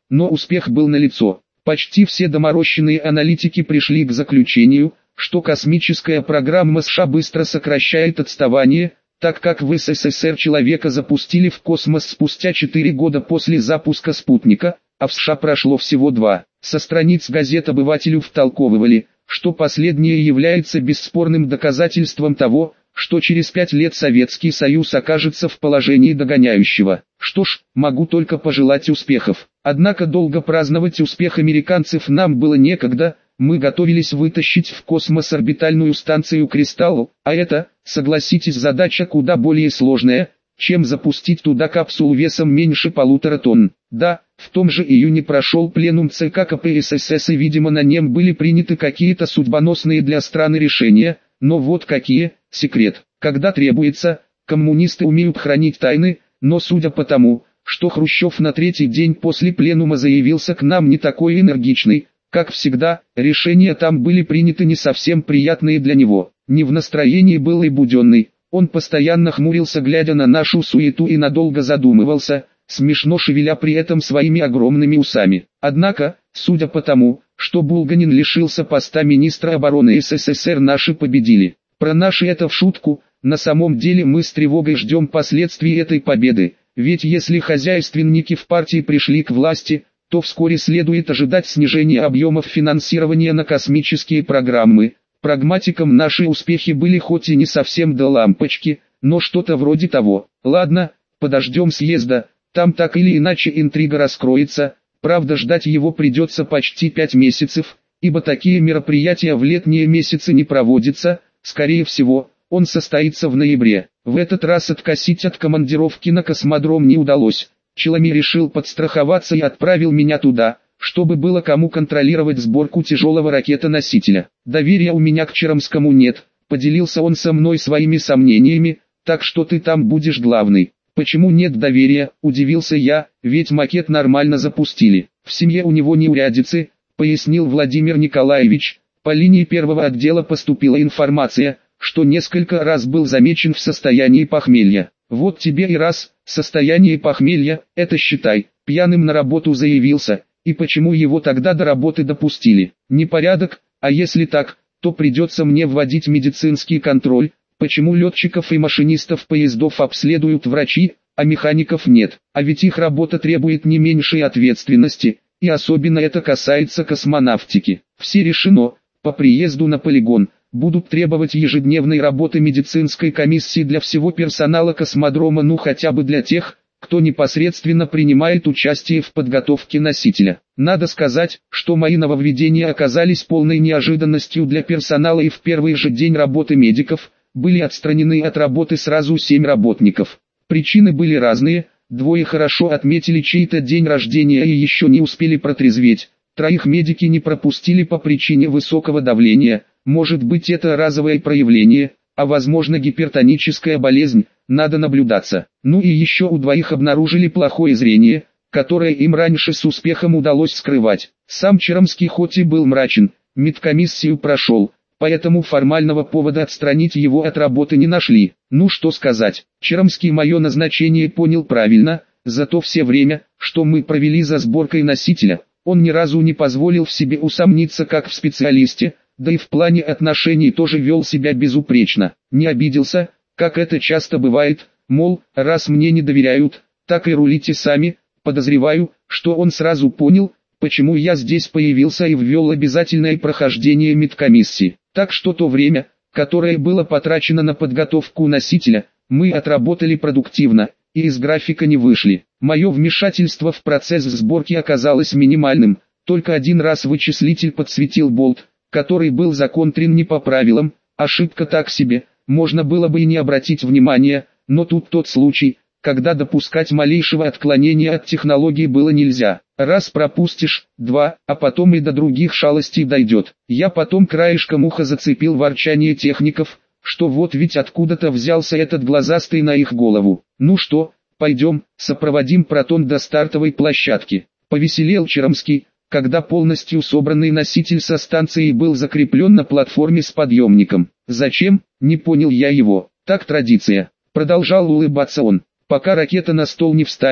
но успех был налицо. Почти все доморощенные аналитики пришли к заключению, что космическая программа США быстро сокращает отставание, так как в СССР человека запустили в космос спустя 4 года после запуска спутника, а в США прошло всего 2. Со страниц газет обывателю втолковывали, что последнее является бесспорным доказательством того, что через 5 лет Советский Союз окажется в положении догоняющего. Что ж, могу только пожелать успехов. Однако долго праздновать успех американцев нам было некогда. Мы готовились вытащить в космос орбитальную станцию «Кристалл», а это, согласитесь, задача куда более сложная, чем запустить туда капсулу весом меньше 1,5 тонн. Да, в том же июне прошел пленум ЦК КПСС и видимо на нем были приняты какие-то судьбоносные для страны решения, но вот какие, секрет. Когда требуется, коммунисты умеют хранить тайны, но судя по тому, что Хрущев на 3-й день после пленума заявился к нам не такой энергичный, как всегда, решения там были приняты не совсем приятные для него. Не в настроении был и Буденный. Он постоянно хмурился, глядя на нашу суету, и надолго задумывался, смешно шевеля при этом своими огромными усами. Однако, судя по тому, что Булганин лишился поста министра обороны СССР, наши победили. Про наши это в шутку, на самом деле мы с тревогой ждем последствий этой победы, ведь если хозяйственники в партии пришли к власти, то вскоре следует ожидать снижения объемов финансирования на космические программы. Прагматикам наши успехи были хоть и не совсем до лампочки, но что-то вроде того. Ладно, подождем съезда, там так или иначе интрига раскроется, правда ждать его придется почти 5 месяцев, ибо такие мероприятия в летние месяцы не проводятся, скорее всего, он состоится в ноябре. В этот раз откосить от командировки на космодром не удалось. Челами решил подстраховаться и отправил меня туда, чтобы было кому контролировать сборку тяжелого ракетоносителя. Доверия у меня к Черомскому нет, поделился он со мной своими сомнениями, так что ты там будешь главный. Почему нет доверия, удивился я, ведь макет нормально запустили. В семье у него неурядицы, пояснил Владимир Николаевич. По линии первого отдела поступила информация, что несколько раз был замечен в состоянии похмелья. Вот тебе и раз, состояние похмелья, это считай, пьяным на работу заявился, и почему его тогда до работы допустили? Непорядок, а если так, то придется мне вводить медицинский контроль, почему летчиков и машинистов поездов обследуют врачи, а механиков нет, а ведь их работа требует не меньшей ответственности, и особенно это касается космонавтики. Все решено, по приезду на полигон будут требовать ежедневной работы медицинской комиссии для всего персонала космодрома, ну хотя бы для тех, кто непосредственно принимает участие в подготовке носителя. Надо сказать, что мои нововведения оказались полной неожиданностью для персонала, и в первый же день работы медиков были отстранены от работы сразу 7 работников. Причины были разные, 2 хорошо отметили чей-то день рождения и еще не успели протрезветь, 3 медики не пропустили по причине высокого давления. Может быть, это разовое проявление, а возможно гипертоническая болезнь, надо наблюдаться. Ну и еще у 2 обнаружили плохое зрение, которое им раньше с успехом удалось скрывать. Сам Черомский хоть и был мрачен, медкомиссию прошел, поэтому формального повода отстранить его от работы не нашли. Ну что сказать, Черомский мое назначение понял правильно, зато все время, что мы провели за сборкой носителя, он ни разу не позволил в себе усомниться как в специалисте, да и в плане отношений тоже вел себя безупречно. Не обиделся, как это часто бывает, мол, раз мне не доверяют, так и рулите сами. Подозреваю, что он сразу понял, почему я здесь появился, и ввел обязательное прохождение медкомиссии. Так что то время, которое было потрачено на подготовку носителя, мы отработали продуктивно, и из графика не вышли. Мое вмешательство в процесс сборки оказалось минимальным, только один раз вычислитель подсветил болт, который был законтрен не по правилам, ошибка так себе, можно было бы и не обратить внимания, но тут тот случай, когда допускать малейшего отклонения от технологии было нельзя. Раз пропустишь, 2, а потом и до других шалостей дойдет. Я потом краешком уха зацепил ворчание техников, что вот ведь откуда-то взялся этот глазастый на их голову. Ну что, пойдем, сопроводим Протон до стартовой площадки. Повеселел Черомский, когда полностью собранный носитель со станцией был закреплен на платформе с подъемником. Зачем, не понял я его, так традиция. Продолжал улыбаться он. Пока ракета на стол не встанет,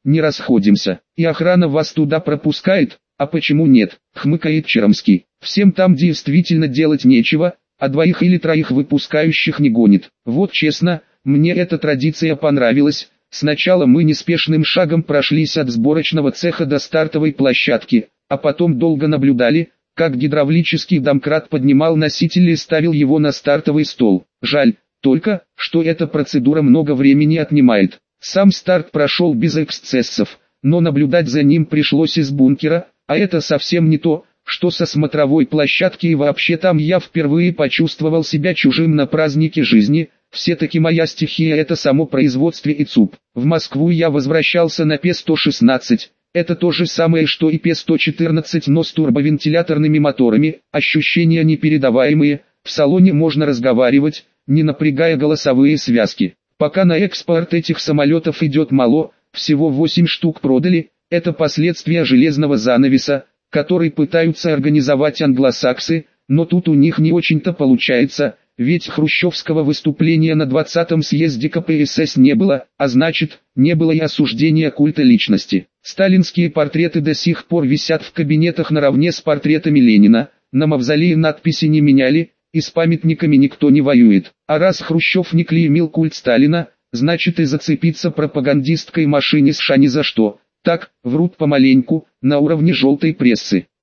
не расходимся. И охрана вас туда пропускает? А почему нет? Хмыкает Черомский. Всем там действительно делать нечего, а 2 или 3 выпускающих не гонит. Вот честно, мне эта традиция понравилась. Сначала мы неспешным шагом прошлись от сборочного цеха до стартовой площадки, а потом долго наблюдали, как гидравлический домкрат поднимал носитель и ставил его на стартовый стол. Жаль только, что эта процедура много времени отнимает. Сам старт прошел без эксцессов, но наблюдать за ним пришлось из бункера, а это совсем не то, что со смотровой площадки, и вообще там я впервые почувствовал себя чужим на празднике жизни. Все-таки моя стихия — это само производство и ЦУП. В Москву я возвращался на П-116, это то же самое что и П-114, но с турбовентиляторными моторами, ощущения непередаваемые, в салоне можно разговаривать, не напрягая голосовые связки. Пока на экспорт этих самолетов идет мало, всего 8 штук продали, это последствия железного занавеса, который пытаются организовать англосаксы, но тут у них не очень-то получается, ведь хрущевского выступления на 20-м съезде КПСС не было, а значит, не было и осуждения культа личности. Сталинские портреты до сих пор висят в кабинетах наравне с портретами Ленина, на мавзолее надписи не меняли, и с памятниками никто не воюет. А раз Хрущев не клеймил культ Сталина, значит и зацепиться пропагандистской машине США ни за что. Так, врут помаленьку, на уровне желтой прессы.